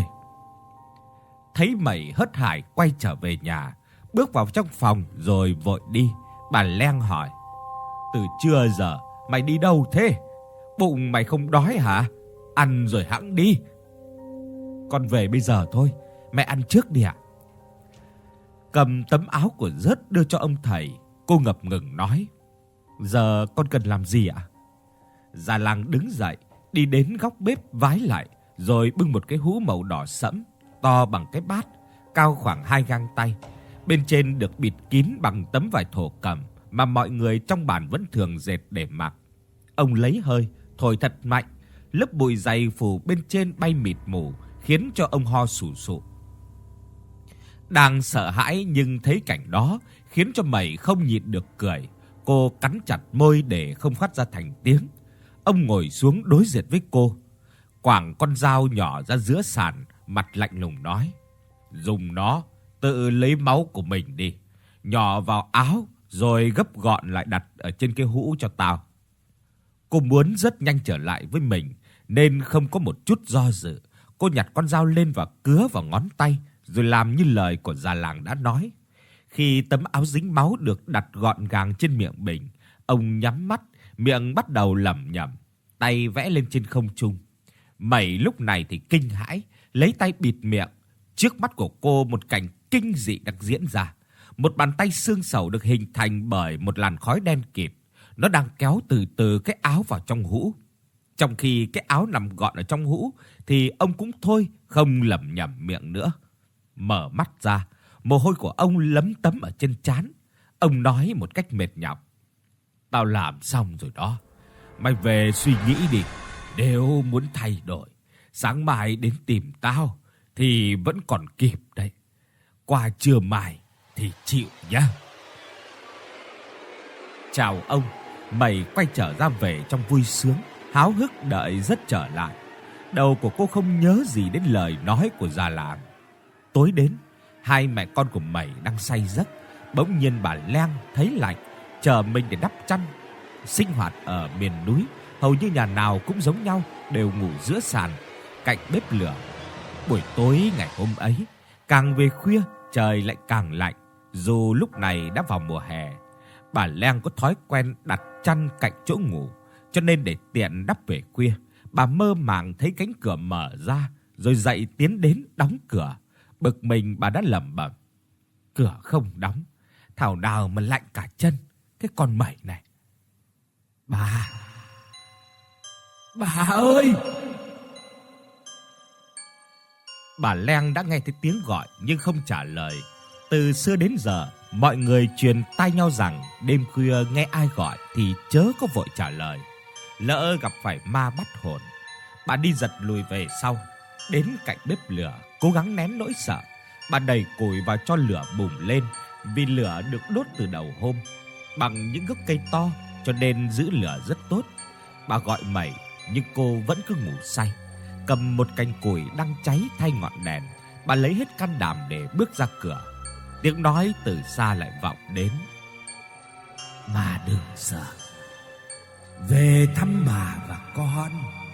Thấy Mẩy hớt hải quay trở về nhà, bước vào trong phòng rồi vội đi, bà Leng hỏi: "Từ trưa giờ mày đi đâu thế? Bụng mày không đói hả? Ăn rồi hẵng đi." "Con về bây giờ thôi, mẹ ăn trước đi ạ." Cầm tấm áo của Rớt đưa cho ông thầy, cô ngập ngừng nói: "Giờ con cần làm gì ạ?" Già làng đứng dậy, đi đến góc bếp vái lại, rồi bưng một cái hũ màu đỏ sẫm, to bằng cái bát, cao khoảng 2 gang tay. Bên trên được bịt kín bằng tấm vải thổ cẩm mà mọi người trong bản vẫn thường dệt để mặc. Ông lấy hơi, thổi thật mạnh, lớp bụi dày phủ bên trên bay mịt mù, khiến cho ông ho sù sụ. Đang sợ hãi nhưng thấy cảnh đó khiến cho Mẩy không nhịn được cười. Cô cắn chặt môi để không phát ra thành tiếng. Ông ngồi xuống đối diện với cô, quàng con dao nhỏ ra giữa sàn, mặt lạnh lùng nói: "Dùng nó tự lấy máu của mình đi, nhỏ vào áo rồi gấp gọn lại đặt ở trên cái hũ cho tao." Cô muốn rất nhanh trở lại với mình nên không có một chút do dự. Cô nhặt con dao lên và cứa vào ngón tay, rồi làm như lời của già làng đã nói. Khi tấm áo dính máu được đặt gọn gàng trên miệng bình, ông nhắm mắt, miệng bắt đầu lẩm nhẩm, tay vẽ lên trên không trung. Mẩy lúc này thì kinh hãi, lấy tay bịt miệng. Trước mắt của cô một cảnh kinh dị đang diễn ra. Một bàn tay xương sầu được hình thành bởi một làn khói đen kịt. Nó đang kéo từ từ cái áo vào trong hũ. Trong khi cái áo nằm gọn ở trong hũ thì ông cũng thôi, không lẩm nhẩm miệng nữa. Mở mắt ra, mồ hôi của ông lấm tấm ở trên trán. Ông nói một cách mệt nhọc: "Tao làm xong rồi đó. Mày về suy nghĩ đi. Nếu muốn thay đổi, sáng mai đến tìm tao thì vẫn còn kịp đấy. Qua trưa mai thì chịu nhá." Chào ông, Mẩy quay trở ra về trong vui sướng, háo hức đợi Rất trở lại. Đầu của cô không nhớ gì đến lời nói của già làng. Tối đến, hai mẹ con của Mẩy đang say giấc, bỗng nhiên bà Leng thấy lạnh, chờ mình để đắp chăn. Sinh hoạt ở miền núi hầu như nhà nào cũng giống nhau, đều ngủ giữa sàn, cạnh bếp lửa. Buổi tối ngày hôm ấy, càng về khuya trời lại càng lạnh, dù lúc này đã vào mùa hè. Bà Leng có thói quen đặt chăn cạnh chỗ ngủ, cho nên để tiện đắp về khuya, bà mơ màng thấy cánh cửa mở ra, rồi dậy tiến đến đóng cửa. Bực mình bà đã lẩm bẩm: "Cửa không đóng, thảo nào mà lạnh cả chân, cái con Mẩy này." Bà! Bà ơi! Bà Leng đã nghe thấy tiếng gọi nhưng không trả lời. Từ xưa đến giờ, mọi người truyền tai nhau rằng đêm khuya nghe ai gọi thì chớ có vội trả lời, lỡ gặp phải ma bắt hồn. Bà đi giật lùi về sau, đến cạnh bếp lửa, cố gắng nén nỗi sợ. Bà đẩy củi vào cho lửa bùng lên, vì lửa được đốt từ đầu hôm bằng những gốc cây to cho nên giữ lửa rất tốt. Bà gọi mẩy nhưng cô vẫn cứ ngủ say. Cầm một cành củi đang cháy thay ngọn đèn, bà lấy hết can đảm để bước ra cửa. Tiếng nói từ xa lại vọng đến: Bà đừng sợ, về thăm bà và con.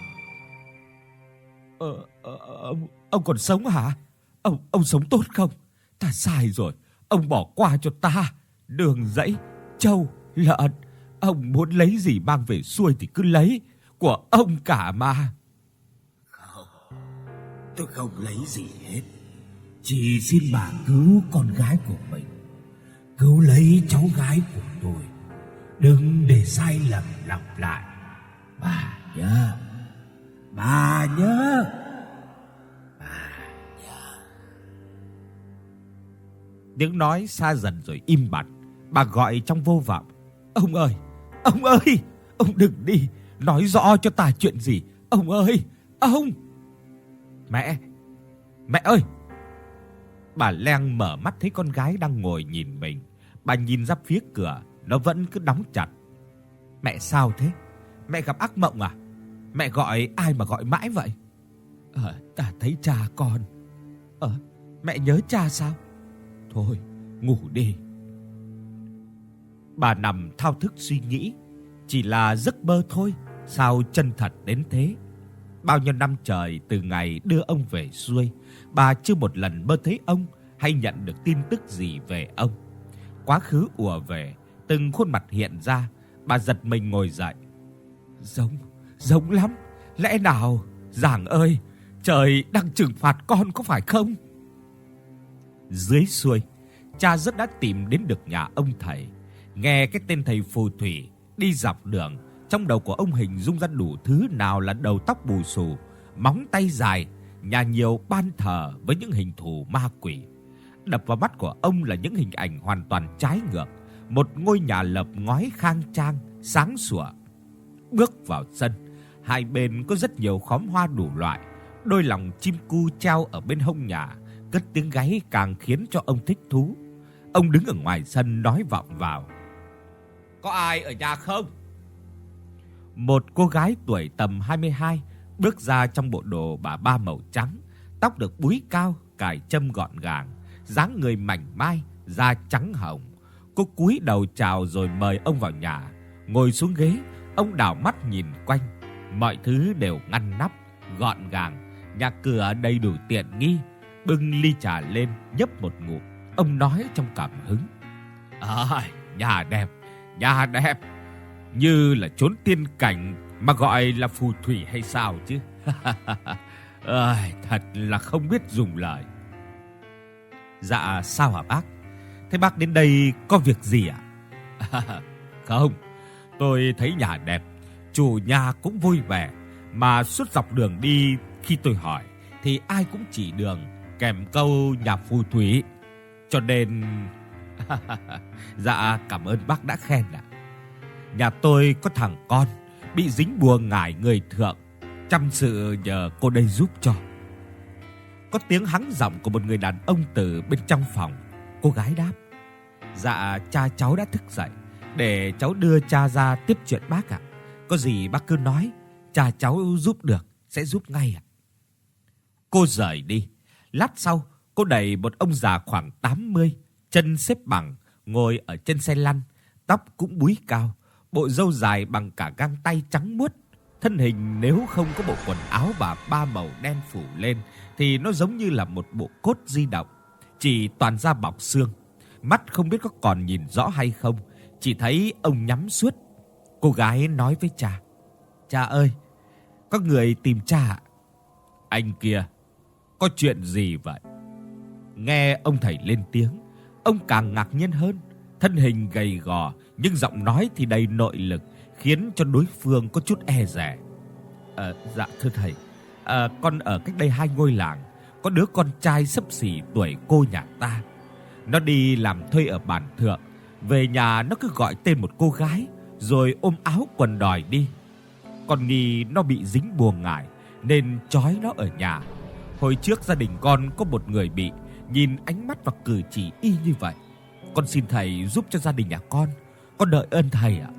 Ông còn sống hả? Ông sống tốt không? Ta sai rồi, ông bỏ qua cho ta. Đường dãy, trâu, lợn, ông muốn lấy gì mang về xuôi thì cứ lấy, của ông cả mà. Không, tôi không lấy gì hết. Chỉ xin bà cứu con gái của mình, cứu lấy cháu gái của tôi. Đừng để sai lầm lặp lại. Bà nhớ, bà nhớ, bà nhớ. Tiếng nói xa dần rồi im bặt. Bà gọi trong vô vọng: Ông ơi, ông ơi, ông đừng đi, nói rõ cho ta chuyện gì. Ông ơi, ông. Mẹ ơi. Bà Leng mở mắt thấy con gái đang ngồi nhìn mình. Bà nhìn ra phía cửa, nó vẫn cứ đóng chặt. Mẹ sao thế? Mẹ gặp ác mộng à? Mẹ gọi ai mà gọi mãi vậy? Ta thấy cha con. Mẹ nhớ cha sao? Thôi, ngủ đi. Bà nằm thao thức suy nghĩ. Chỉ là giấc mơ thôi, sao chân thật đến thế? Bao nhiêu năm trời từ ngày đưa ông về xuôi, bà chưa một lần mơ thấy ông hay nhận được tin tức gì về ông. Quá khứ ùa về, từng khuôn mặt hiện ra. Bà giật mình ngồi dậy. Giống lắm. Lẽ nào, Giàng ơi, trời đang trừng phạt con có phải không? Dưới xuôi, cha rất đã tìm đến được nhà ông thầy. Nghe cái tên thầy phù thủy đi dọc đường, trong đầu của ông hình dung ra đủ thứ, nào là đầu tóc bù xù, móng tay dài, nhà nhiều ban thờ với những hình thù ma quỷ. Đập vào mắt của ông là những hình ảnh hoàn toàn trái ngược. Một ngôi nhà lợp ngói khang trang, sáng sủa. Bước vào sân, hai bên có rất nhiều khóm hoa đủ loại. Đôi lòng chim cu treo ở bên hông nhà, cất tiếng gáy càng khiến cho ông thích thú. Ông đứng ở ngoài sân nói vọng vào: Có ai ở nhà không? Một cô gái tuổi tầm 22 bước ra trong bộ đồ bà ba màu trắng, tóc được búi cao, cài châm gọn gàng, dáng người mảnh mai, da trắng hồng. Cô cúi đầu chào rồi mời ông vào nhà. Ngồi xuống ghế, ông đảo mắt nhìn quanh. Mọi thứ đều ngăn nắp, gọn gàng, nhà cửa đầy đủ tiện nghi. Bưng ly trà lên, nhấp một ngụm, ông nói trong cảm hứng: Nhà đẹp, như là chốn tiên cảnh mà gọi là phù thủy hay sao chứ. Thật là không biết dùng lời. Dạ sao hả bác? Thế bác đến đây có việc gì ạ? Không, tôi thấy nhà đẹp, chủ nhà cũng vui vẻ, mà suốt dọc đường đi khi tôi hỏi thì ai cũng chỉ đường kèm câu nhà phù thủy. Cho nên dạ cảm ơn bác đã khen ạ. Nhà tôi có thằng con bị dính bùa ngải người thượng, chăm sự nhờ cô đây giúp cho. Có tiếng hắng giọng của một người đàn ông từ bên trong phòng. Cô gái đáp: Dạ cha cháu đã thức dậy, để cháu đưa cha ra tiếp chuyện bác ạ. Có gì bác cứ nói, cha cháu giúp được sẽ giúp ngay ạ. Cô rời đi. Lát sau, cô đẩy một ông già khoảng 80, chân xếp bằng, ngồi ở trên xe lăn, tóc cũng búi cao, bộ râu dài bằng cả găng tay trắng muốt. Thân hình nếu không có bộ quần áo bà ba màu đen phủ lên thì nó giống như là một bộ cốt di động, chỉ toàn da bọc xương. Mắt không biết có còn nhìn rõ hay không, chỉ thấy ông nhắm suốt. Cô gái nói với cha: Cha ơi, có người tìm cha ạ. Anh kia, có chuyện gì vậy? Nghe ông thầy lên tiếng, ông càng ngạc nhiên hơn. Thân hình gầy gò nhưng giọng nói thì đầy nội lực, khiến cho đối phương có chút e dè. Dạ thưa thầy, con ở cách đây 2 ngôi làng có đứa con trai xấp xỉ tuổi cô nhà ta. Nó đi làm thuê ở bản thượng, về nhà nó cứ gọi tên một cô gái rồi ôm áo quần đòi đi. Con nghi nó bị dính bùa ngải nên trói nó ở nhà. Hồi trước gia đình con có một người bị, nhìn ánh mắt và cử chỉ y như vậy. Con xin thầy giúp cho gia đình nhà con đợi ơn thầy ạ.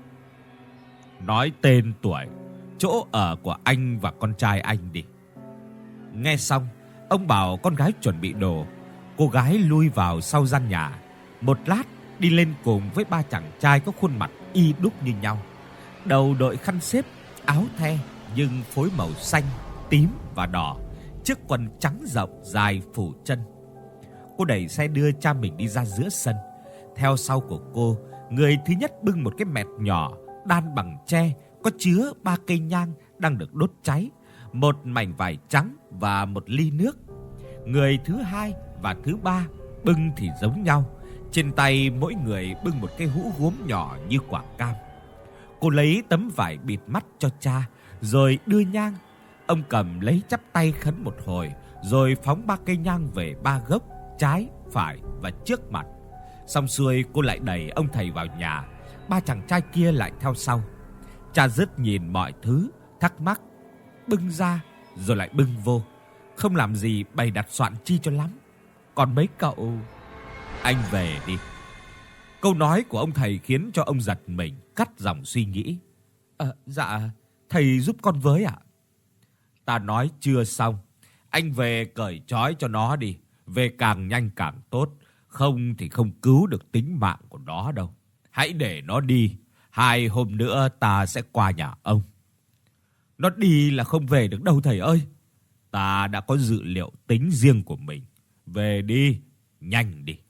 Nói tên, tuổi, chỗ ở của anh và con trai anh đi. Nghe xong, ông bảo con gái chuẩn bị đồ. Cô gái lui vào sau gian nhà. Một lát đi lên cùng với 3 chàng trai có khuôn mặt y đúc như nhau. Đầu đội khăn xếp, áo the nhưng phối màu xanh, tím và đỏ, chiếc quần trắng rộng dài phủ chân. Cô đẩy xe đưa cha mình đi ra giữa sân. Theo sau của cô, người thứ nhất bưng một cái mẹt nhỏ đan bằng tre có chứa 3 cây nhang đang được đốt cháy, một mảnh vải trắng và một ly nước. Người thứ hai và thứ ba bưng thì giống nhau, trên tay mỗi người bưng một cái hũ gốm nhỏ như quả cam. Cô lấy tấm vải bịt mắt cho cha rồi đưa nhang. Ông cầm lấy chắp tay khấn một hồi rồi phóng 3 cây nhang về 3 gốc, trái, phải và trước mặt. Xong xuôi cô lại đẩy ông thầy vào nhà. 3 chàng trai kia lại theo sau. Cha rứt nhìn mọi thứ, thắc mắc, bưng ra rồi lại bưng vô, không làm gì bày đặt soạn chi cho lắm. Còn mấy cậu, anh về đi. Câu nói của ông thầy khiến cho ông giật mình, cắt dòng suy nghĩ. Dạ, thầy giúp con với ạ. Ta nói chưa xong, anh về cởi trói cho nó đi, về càng nhanh càng tốt, không thì không cứu được tính mạng của nó đâu. Hãy để nó đi, 2 hôm nữa ta sẽ qua nhà ông. Nó đi là không về được đâu thầy ơi. Ta đã có dự liệu tính riêng của mình. Về đi, nhanh đi.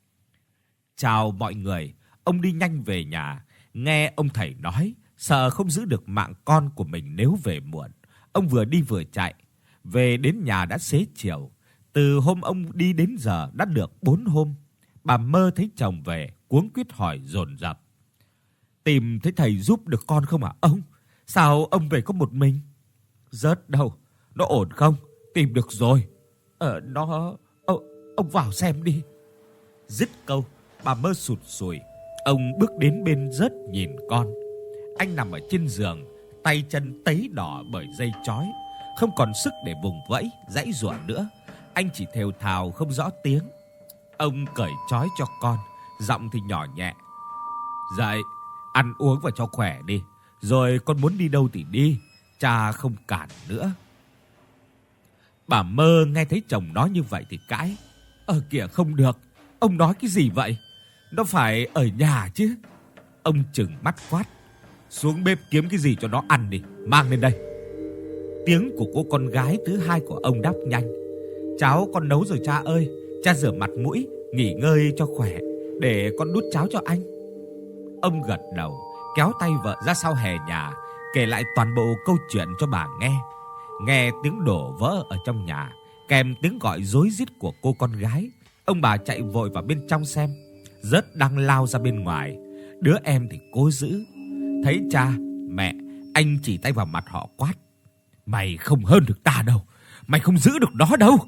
Chào mọi người, ông đi nhanh về nhà. Nghe ông thầy nói, sợ không giữ được mạng con của mình nếu về muộn. Ông vừa đi vừa chạy. Về đến nhà đã xế chiều. Từ hôm ông đi đến giờ đã được 4 hôm. Bà Mơ thấy chồng về, cuống quýt hỏi dồn dập. Tìm thấy thầy giúp được con không ạ ông? Sao ông về có một mình? Rớt đâu, nó ổn không? Tìm được rồi. Ông vào xem đi. Dứt câu, bà Mơ sụt sùi. Ông bước đến bên Rớt nhìn con. Anh nằm ở trên giường, tay chân tấy đỏ bởi dây trói, không còn sức để vùng vẫy, giãy giụa nữa. Anh chỉ thều thào không rõ tiếng. Ông cởi trói cho con, giọng thì nhỏ nhẹ. Dậy, ăn uống và cho khỏe đi. Rồi con muốn đi đâu thì đi, cha không cản nữa. Bà Mơ nghe thấy chồng nói như vậy thì cãi. Kìa không được, ông nói cái gì vậy? Nó phải ở nhà chứ. Ông trừng mắt quát. Xuống bếp kiếm cái gì cho nó ăn đi, mang lên đây. Tiếng của cô con gái thứ hai của ông đáp nhanh. Cháo con nấu rồi cha ơi. Cha rửa mặt mũi, nghỉ ngơi cho khỏe, để con đút cháo cho anh. Ông gật đầu, kéo tay vợ ra sau hè nhà, kể lại toàn bộ câu chuyện cho bà nghe. Nghe tiếng đổ vỡ ở trong nhà, kèm tiếng gọi rối rít của cô con gái, ông bà chạy vội vào bên trong xem. Rớt đang lao ra bên ngoài, đứa em thì cố giữ. Thấy cha, mẹ, anh chỉ tay vào mặt họ quát. Mày không hơn được ta đâu, mày không giữ được nó đâu.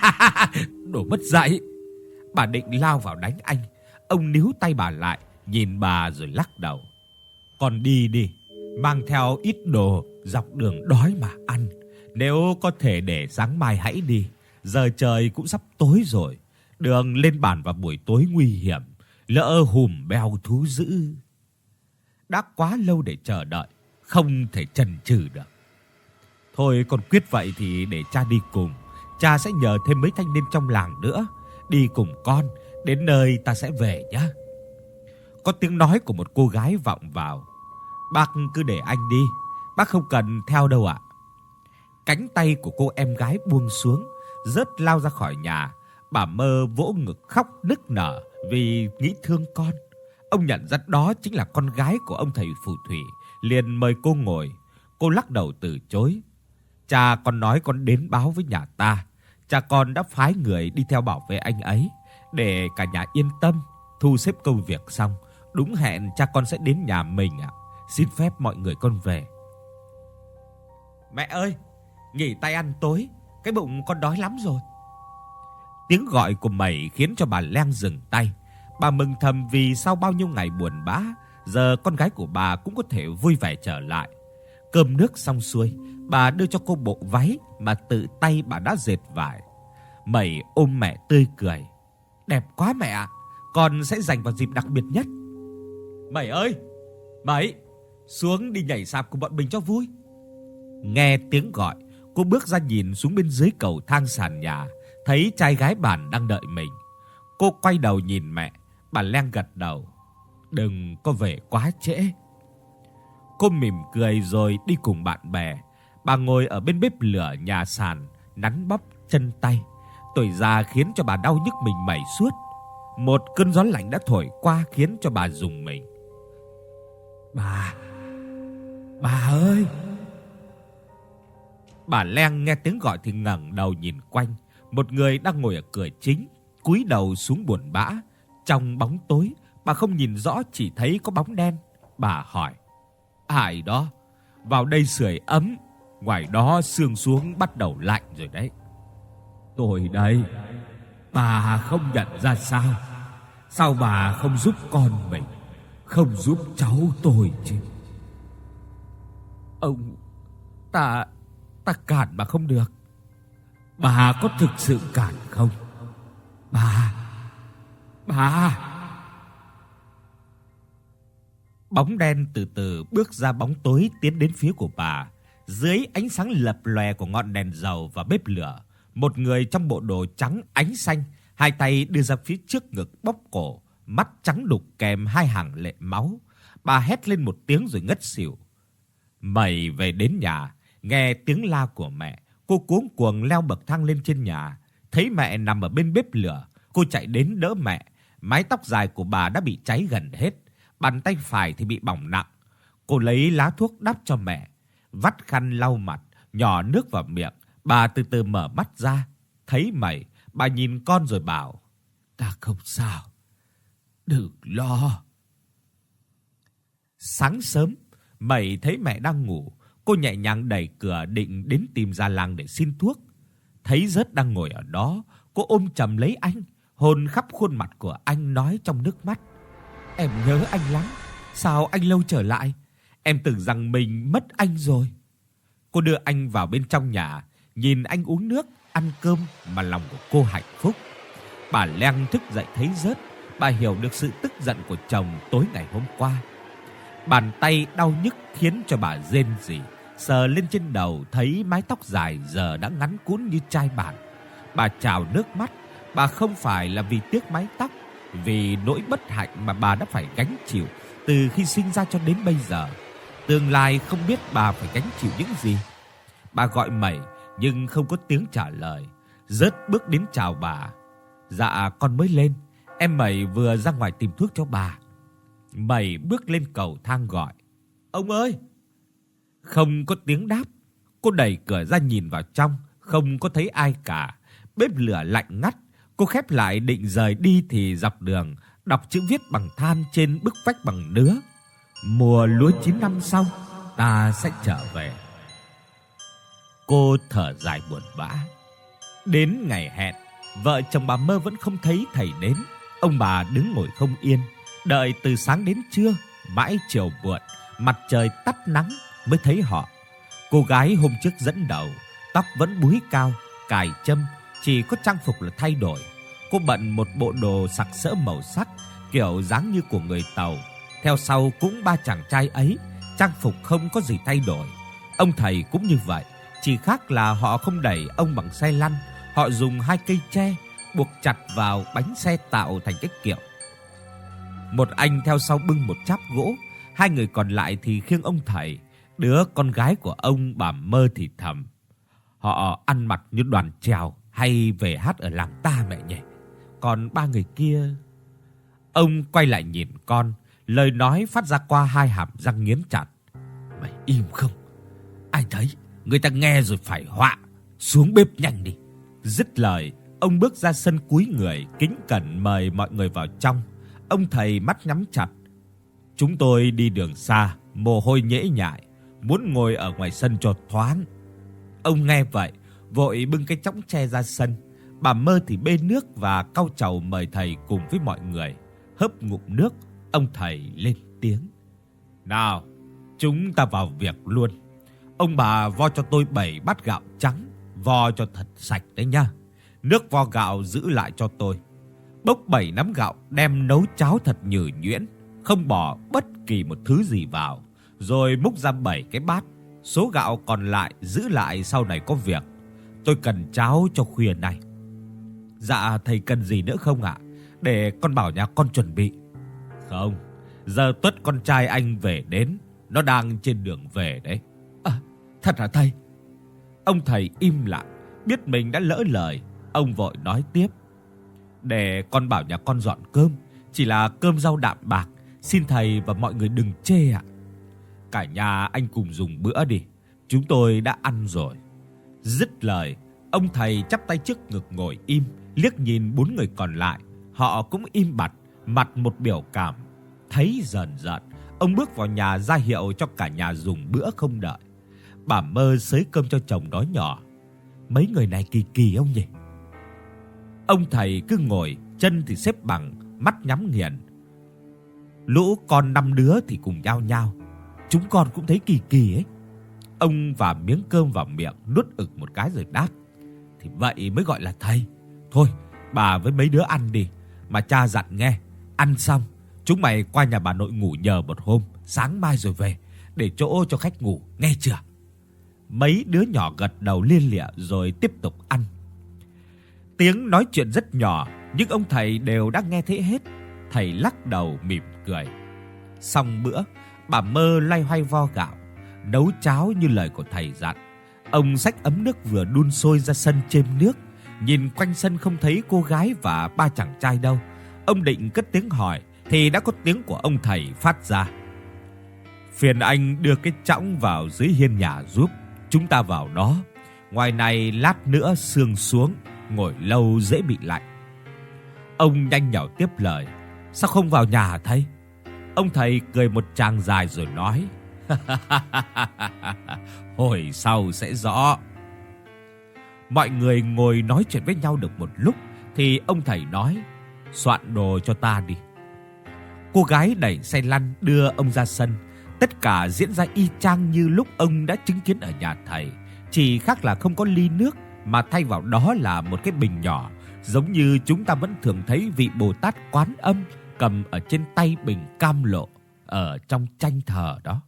Đồ mất dạy. Bà định lao vào đánh anh. Ông níu tay bà lại, nhìn bà rồi lắc đầu. Con đi đi, mang theo ít đồ, dọc đường đói mà ăn. Nếu có thể để sáng mai hãy đi. Giờ trời cũng sắp tối rồi. Đường lên bản vào buổi tối nguy hiểm, lỡ hùm beo thú dữ. Đã quá lâu để chờ đợi, không thể chần chừ được. Thôi con quyết vậy thì để cha đi cùng. Cha sẽ nhờ thêm mấy thanh niên trong làng nữa đi cùng con, đến nơi ta sẽ về nhá. Có tiếng nói của một cô gái vọng vào. Bác cứ để anh đi, bác không cần theo đâu ạ. Cánh tay của cô em gái buông xuống, Rớt lao ra khỏi nhà. Bà Mơ vỗ ngực khóc nức nở vì nghĩ thương con. Ông nhận ra đó chính là con gái của ông thầy phù thủy, liền mời cô ngồi. Cô lắc đầu từ chối. Cha con nói con đến báo với nhà ta. Cha con đã phái người đi theo bảo vệ anh ấy, để cả nhà yên tâm. Thu xếp công việc xong, đúng hẹn cha con sẽ đến nhà mình ạ. Xin phép mọi người con về. Mẹ ơi, nghỉ tay ăn tối, cái bụng con đói lắm rồi. Tiếng gọi của Mẩy khiến cho bà Leng dừng tay. Bà mừng thầm vì sau bao nhiêu ngày buồn bã, giờ con gái của bà cũng có thể vui vẻ trở lại. Cơm nước xong xuôi, bà đưa cho cô bộ váy mà tự tay bà đã dệt vải. Mẩy ôm mẹ tươi cười. Đẹp quá mẹ ạ, con sẽ dành vào dịp đặc biệt nhất. Mẩy ơi, Mẩy, xuống đi nhảy sạp cùng bọn mình cho vui. Nghe tiếng gọi, cô bước ra nhìn xuống bên dưới cầu thang sàn nhà, thấy trai gái bản đang đợi mình. Cô quay đầu nhìn mẹ, bà Leng gật đầu. Đừng có về quá trễ. Cô mỉm cười rồi đi cùng bạn bè. Bà ngồi ở bên bếp lửa nhà sàn, nắn bóp chân tay. Tuổi già khiến cho bà đau nhức mình mẩy suốt. Một cơn gió lạnh đã thổi qua khiến cho bà rùng mình. Bà ơi! Bà Leng nghe tiếng gọi thì ngẩng đầu nhìn quanh. Một người đang ngồi ở cửa chính, cúi đầu xuống buồn bã. Trong bóng tối, bà không nhìn rõ, chỉ thấy có bóng đen. Bà hỏi: Ai đó? Vào đây sưởi ấm, ngoài đó sương xuống bắt đầu lạnh rồi đấy. Tôi đây. Bà không nhận ra sao? Sao bà không giúp con mình, không giúp cháu tôi chứ? Ông, ta cản mà không được. Bà có thực sự cản không? Bà. Bóng đen từ từ bước ra bóng tối tiến đến phía của bà. Dưới ánh sáng lập lòe của ngọn đèn dầu và bếp lửa, một người trong bộ đồ trắng ánh xanh, hai tay đưa ra phía trước ngực bóp cổ, mắt trắng đục kèm hai hàng lệ máu. Bà hét lên một tiếng rồi ngất xỉu. Mẩy về đến nhà, nghe tiếng la của mẹ, cô cuống cuồng leo bậc thang lên trên nhà. Thấy mẹ nằm ở bên bếp lửa, cô chạy đến đỡ mẹ. Mái tóc dài của bà đã bị cháy gần hết, bàn tay phải thì bị bỏng nặng. Cô lấy lá thuốc đắp cho mẹ, vắt khăn lau mặt, nhỏ nước vào miệng. Bà từ từ mở mắt ra, thấy Mẩy, bà nhìn con rồi bảo: Ta không sao, đừng lo. Sáng sớm, Mẩy thấy mẹ đang ngủ, cô nhẹ nhàng đẩy cửa định đến tìm Gia Lang để xin thuốc. Thấy Rớt đang ngồi ở đó, cô ôm chầm lấy anh, hôn khắp khuôn mặt của anh, nói trong nước mắt: Em nhớ anh lắm, sao anh lâu trở lại? Em tưởng rằng mình mất anh rồi. Cô đưa anh vào bên trong nhà, nhìn anh uống nước, ăn cơm mà lòng của cô hạnh phúc. Bà Leng thức dậy thấy Rớt, bà hiểu được sự tức giận của chồng tối ngày hôm qua. Bàn tay đau nhức khiến cho bà rên rỉ, sờ lên trên đầu thấy mái tóc dài giờ đã ngắn cũn như trai bản. Bà trào nước mắt, bà không phải là vì tiếc mái tóc, vì nỗi bất hạnh mà bà đã phải gánh chịu từ khi sinh ra cho đến bây giờ. Tương lai không biết bà phải gánh chịu những gì. Bà gọi Mẩy nhưng không có tiếng trả lời. Rớt bước đến chào bà. Dạ con mới lên, em Mẩy vừa ra ngoài tìm thuốc cho bà. Mẩy bước lên cầu thang gọi: Ông ơi! Không có tiếng đáp. Cô đẩy cửa ra nhìn vào trong, không có thấy ai cả. Bếp lửa lạnh ngắt. Cô khép lại định rời đi thì dọc đường đọc chữ viết bằng than trên bức vách bằng nứa: Mùa lúa chín năm sau, ta sẽ trở về. Cô thở dài buồn bã. Đến ngày hẹn, vợ chồng bà Mơ vẫn không thấy thầy đến. Ông bà đứng ngồi không yên, đợi từ sáng đến trưa, mãi chiều muộn, mặt trời tắt nắng mới thấy họ. Cô gái hôm trước dẫn đầu, tóc vẫn búi cao, cài châm, chỉ có trang phục là thay đổi. Cô bận một bộ đồ sặc sỡ màu sắc, kiểu dáng như của người Tàu. Theo sau cũng ba chàng trai ấy, trang phục không có gì thay đổi. Ông thầy cũng như vậy, chỉ khác là họ không đẩy ông bằng xe lăn, họ dùng hai cây tre buộc chặt vào bánh xe tạo thành cái kiệu. Một anh theo sau bưng một cháp gỗ, hai người còn lại thì khiêng ông thầy. Đứa con gái của ông, bà Mơ, thì thầm: Họ ăn mặc như đoàn chèo hay về hát ở làng ta mẹ nhỉ? Còn ba người kia... Ông quay lại nhìn con, lời nói phát ra qua hai hàm răng nghiến chặt: Mày im không? Ai thấy, người ta nghe rồi phải họa. Xuống bếp nhanh đi. Dứt lời, ông bước ra sân cúi người, kính cẩn mời mọi người vào trong. Ông thầy mắt nhắm chặt: Chúng tôi đi đường xa, mồ hôi nhễ nhại, muốn ngồi ở ngoài sân cho thoáng. Ông nghe vậy, vội bưng cái chõng tre ra sân. Bà Mơ thì bê nước và cau trầu mời thầy cùng với mọi người. Hớp ngụm nước, ông thầy lên tiếng: "Nào, chúng ta vào việc luôn. Ông bà vo cho tôi 7 bát gạo trắng, vo cho thật sạch đấy nha. Nước vo gạo giữ lại cho tôi. Bốc 7 nắm gạo đem nấu cháo thật nhừ nhuyễn, không bỏ bất kỳ một thứ gì vào, rồi múc ra 7 cái bát. Số gạo còn lại giữ lại sau này có việc. Tôi cần cháo cho khuya này." "Dạ thầy cần gì nữa không ạ? Để con bảo nhà con chuẩn bị." "Không, giờ Tuất con trai anh về đến, nó đang trên đường về đấy." Thật hả thầy?" Ông thầy im lặng, biết mình đã lỡ lời. Ông vội nói tiếp: "Để con bảo nhà con dọn cơm, chỉ là cơm rau đạm bạc, xin thầy và mọi người đừng chê ạ." "Cả nhà anh cùng dùng bữa đi, chúng tôi đã ăn rồi." Dứt lời, ông thầy chắp tay trước ngực ngồi im, liếc nhìn 4 người còn lại. Họ cũng im bặt, mặt một biểu cảm. Thấy rờn rợn, ông bước vào nhà ra hiệu cho cả nhà dùng bữa không đợi. Bà Mơ xới cơm cho chồng nói nhỏ: "Mấy người này kỳ kỳ ông nhỉ?" Ông thầy cứ ngồi, chân thì xếp bằng, mắt nhắm nghiền. "Lũ con 5 đứa thì cùng nhao nhao, chúng con cũng thấy kỳ kỳ ấy." Ông vả miếng cơm vào miệng, nuốt ực một cái rồi đáp: "Thì vậy mới gọi là thầy. Thôi, bà với mấy đứa ăn đi, mà cha dặn nghe, ăn xong chúng mày qua nhà bà nội ngủ nhờ một hôm, sáng mai rồi về, để chỗ cho khách ngủ, nghe chưa?" Mấy đứa nhỏ gật đầu lia lịa rồi tiếp tục ăn. Tiếng nói chuyện rất nhỏ, nhưng ông thầy đều đã nghe thấy hết. Thầy lắc đầu mỉm cười. Xong bữa, bà Mơ loay hoay vo gạo, nấu cháo như lời của thầy dặn. Ông xách ấm nước vừa đun sôi ra sân chêm nước, nhìn quanh sân không thấy cô gái và 3 chàng trai đâu. Ông định cất tiếng hỏi thì đã có tiếng của ông thầy phát ra: "Phiền anh đưa cái chõng vào dưới hiên nhà giúp, chúng ta vào đó. Ngoài này lát nữa sương xuống, ngồi lâu dễ bị lạnh." Ông nhanh nhảu tiếp lời: "Sao không vào nhà hả thầy?" Ông thầy cười một tràng dài rồi nói: "Hồi sau sẽ rõ." Mọi người ngồi nói chuyện với nhau được một lúc thì ông thầy nói: "Soạn đồ cho ta đi." Cô gái đẩy xe lăn đưa ông ra sân. Tất cả diễn ra y chang như lúc ông đã chứng kiến ở nhà thầy, chỉ khác là không có ly nước mà thay vào đó là một cái bình nhỏ, giống như chúng ta vẫn thường thấy vị Bồ Tát Quán Âm cầm ở trên tay bình cam lộ ở trong tranh thờ đó.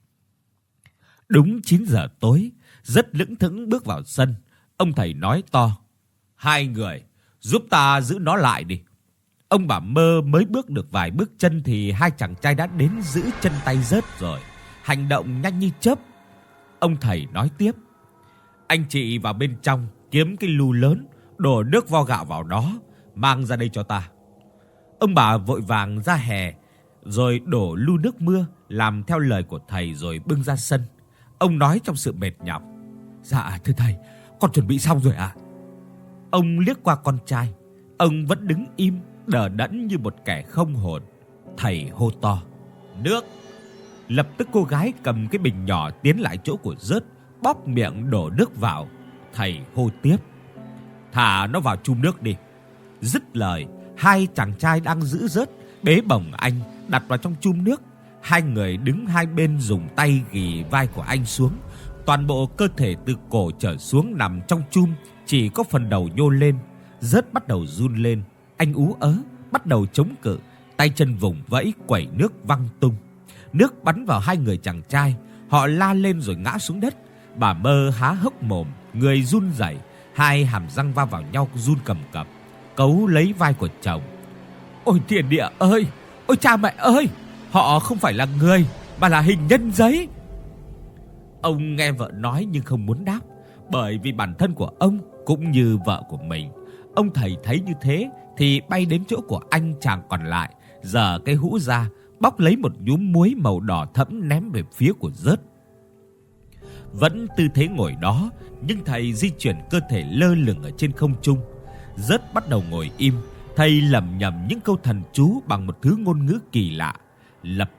Đúng 9 giờ tối, rất lững thững bước vào sân, ông thầy nói to: "Hai người giúp ta giữ nó lại đi." Ông bà Mơ mới bước được vài bước chân thì 2 chàng trai đã đến giữ chân tay rớt rồi, hành động nhanh như chớp. Ông thầy nói tiếp: "Anh chị vào bên trong kiếm cái lu lớn, đổ nước vo gạo vào đó, mang ra đây cho ta." Ông bà vội vàng ra hè, rồi đổ lu nước mưa làm theo lời của thầy rồi bưng ra sân. Ông nói trong sự mệt nhọc: "Dạ thưa thầy, con chuẩn bị xong rồi ạ." Ông liếc qua con trai, ông vẫn đứng im đờ đẫn như một kẻ không hồn. Thầy hô to: "Nước!" Lập tức cô gái cầm cái bình nhỏ tiến lại chỗ của rớt, bóp miệng đổ nước vào. Thầy hô tiếp: "Thả nó vào chum nước đi." Dứt lời, 2 chàng trai đang giữ rớt bế bổng anh đặt vào trong chum nước. 2 người đứng hai bên dùng tay ghì vai của anh xuống. Toàn bộ cơ thể từ cổ trở xuống nằm trong chum, chỉ có phần đầu nhô lên. Rớt bắt đầu run lên, anh ú ớ, bắt đầu chống cự, tay chân vùng vẫy quẩy nước văng tung. Nước bắn vào 2 người chàng trai, họ la lên rồi ngã xuống đất. Bà Mơ há hốc mồm, người run rẩy, 2 hàm răng va vào nhau run cầm cập, cấu lấy vai của chồng. "Ôi thiên địa ơi, ôi cha mẹ ơi, họ không phải là người mà là hình nhân giấy." Ông nghe vợ nói nhưng không muốn đáp, bởi vì bản thân của ông cũng như vợ của mình. Ông thầy thấy như thế thì bay đến chỗ của anh chàng còn lại, giở cái hũ ra, bóc lấy một nhúm muối màu đỏ thẫm ném về phía của rớt. Vẫn tư thế ngồi đó, nhưng thầy di chuyển cơ thể lơ lửng ở trên không trung. Rớt bắt đầu ngồi im, thầy lẩm nhẩm những câu thần chú bằng một thứ ngôn ngữ kỳ lạ. Lập tức,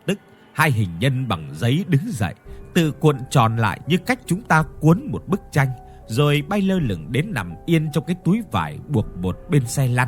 Hai hình nhân bằng giấy đứng dậy, tự cuộn tròn lại như cách chúng ta cuốn một bức tranh, rồi bay lơ lửng đến nằm yên trong cái túi vải buộc bột bên xe lăn.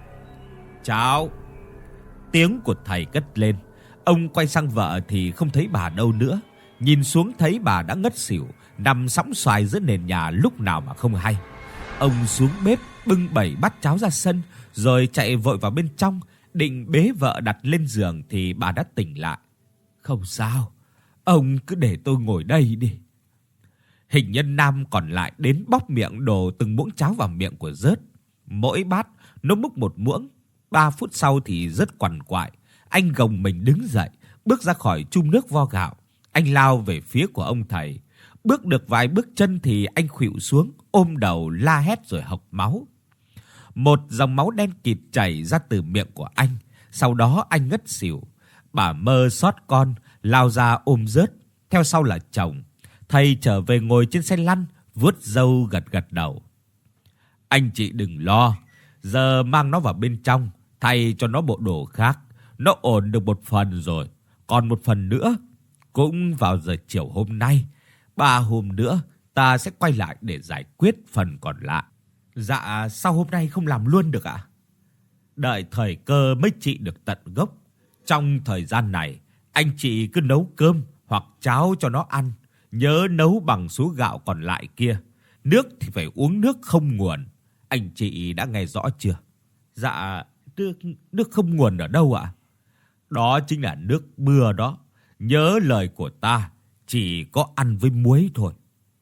"Chào." Tiếng của thầy cất lên. Ông quay sang vợ thì không thấy bà đâu nữa. Nhìn xuống thấy bà đã ngất xỉu, nằm sõng soài giữa nền nhà lúc nào mà không hay. Ông xuống bếp bưng 7 bát cháo ra sân, rồi chạy vội vào bên trong, định bế vợ đặt lên giường thì bà đã tỉnh lại. "Không sao, ông cứ để tôi ngồi đây đi." Hình nhân nam còn lại đến bóp miệng đổ từng muỗng cháo vào miệng của Rớt. Mỗi bát nó múc một muỗng. 3 phút sau thì Rớt quằn quại. Anh gồng mình đứng dậy, bước ra khỏi chum nước vo gạo. Anh lao về phía của ông thầy. Bước được vài bước chân thì anh khuỵu xuống, ôm đầu la hét rồi hộc máu. Một dòng máu đen kịt chảy ra từ miệng của anh. Sau đó anh ngất xỉu. Bà Mơ xót con, lao ra ôm Rớt. Theo sau là chồng. Thầy trở về ngồi trên xe lăn, vuốt râu gật gật đầu. "Anh chị đừng lo, giờ mang nó vào bên trong, thay cho nó bộ đồ khác. Nó ổn được một phần rồi, còn một phần nữa cũng vào giờ chiều hôm nay. 3 hôm nữa ta sẽ quay lại để giải quyết phần còn lại." "Dạ, sao hôm nay không làm luôn được ạ?" "Đợi thời cơ mới trị được tận gốc. Trong thời gian này, anh chị cứ nấu cơm hoặc cháo cho nó ăn. Nhớ nấu bằng số gạo còn lại kia. Nước thì phải uống nước không nguồn. Anh chị đã nghe rõ chưa?" "Dạ, nước không nguồn ở đâu ạ?" "Đó chính là nước mưa đó. Nhớ lời của ta, chỉ có ăn với muối thôi."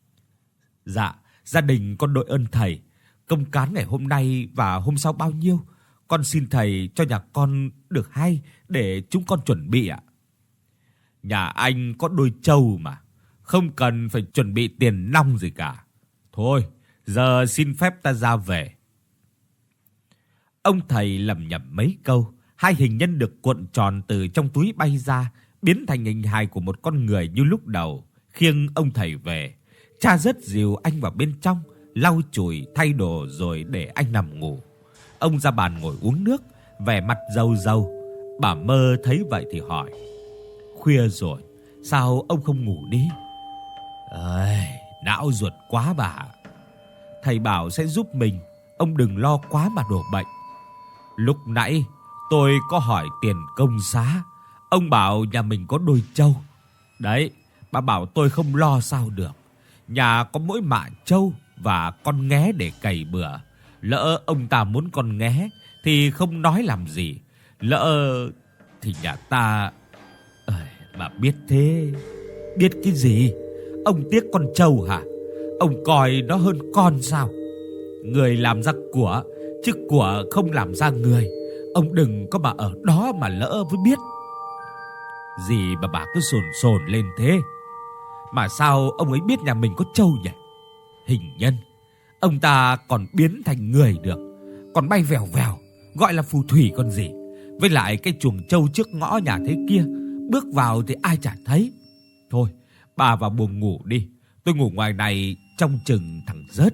"Dạ, gia đình con đội ơn thầy. Công cán ngày hôm nay và hôm sau bao nhiêu? Con xin thầy cho nhà con được hay để chúng con chuẩn bị ạ." "Nhà anh có đôi trâu mà, không cần phải chuẩn bị tiền nong gì cả. Thôi, giờ xin phép ta ra về." Ông thầy lẩm nhẩm mấy câu. Hai hình nhân được cuộn tròn từ trong túi bay ra, biến thành hình hài của một con người như lúc đầu, khiêng ông thầy về. Cha Rớt dìu anh vào bên trong, lau chùi, thay đồ rồi để anh nằm ngủ. Ông ra bàn ngồi uống nước, vẻ mặt rầu rầu. Bà Mơ thấy vậy thì hỏi: "Khuya rồi, sao ông không ngủ đi?" Não ruột quá bà. Thầy bảo sẽ giúp mình, ông đừng lo quá mà đổ bệnh. Lúc nãy tôi có hỏi tiền công xá, ông bảo nhà mình có đôi trâu. Đấy, bà bảo tôi không lo sao được. Nhà có mỗi mạ trâu và con nghé để cày bừa. Lỡ ông ta muốn con nghé thì không nói làm gì. Lỡ thì nhà ta... Bà biết thế. Biết cái gì? Ông tiếc con trâu hả? Ông coi nó hơn con sao? Người làm ra của, chứ của không làm ra người. Ông đừng có mà ở đó mà lỡ mới biết. Gì mà bà cứ sồn sồn lên thế? Mà sao ông ấy biết nhà mình có trâu nhỉ? Hình nhân, ông ta còn biến thành người được, còn bay vèo vèo, gọi là phù thủy còn gì. Với lại cái chuồng trâu trước ngõ nhà thế kia, bước vào thì ai chả thấy. Thôi, bà vào buồng ngủ đi. Tôi ngủ ngoài này trông chừng thằng Rớt.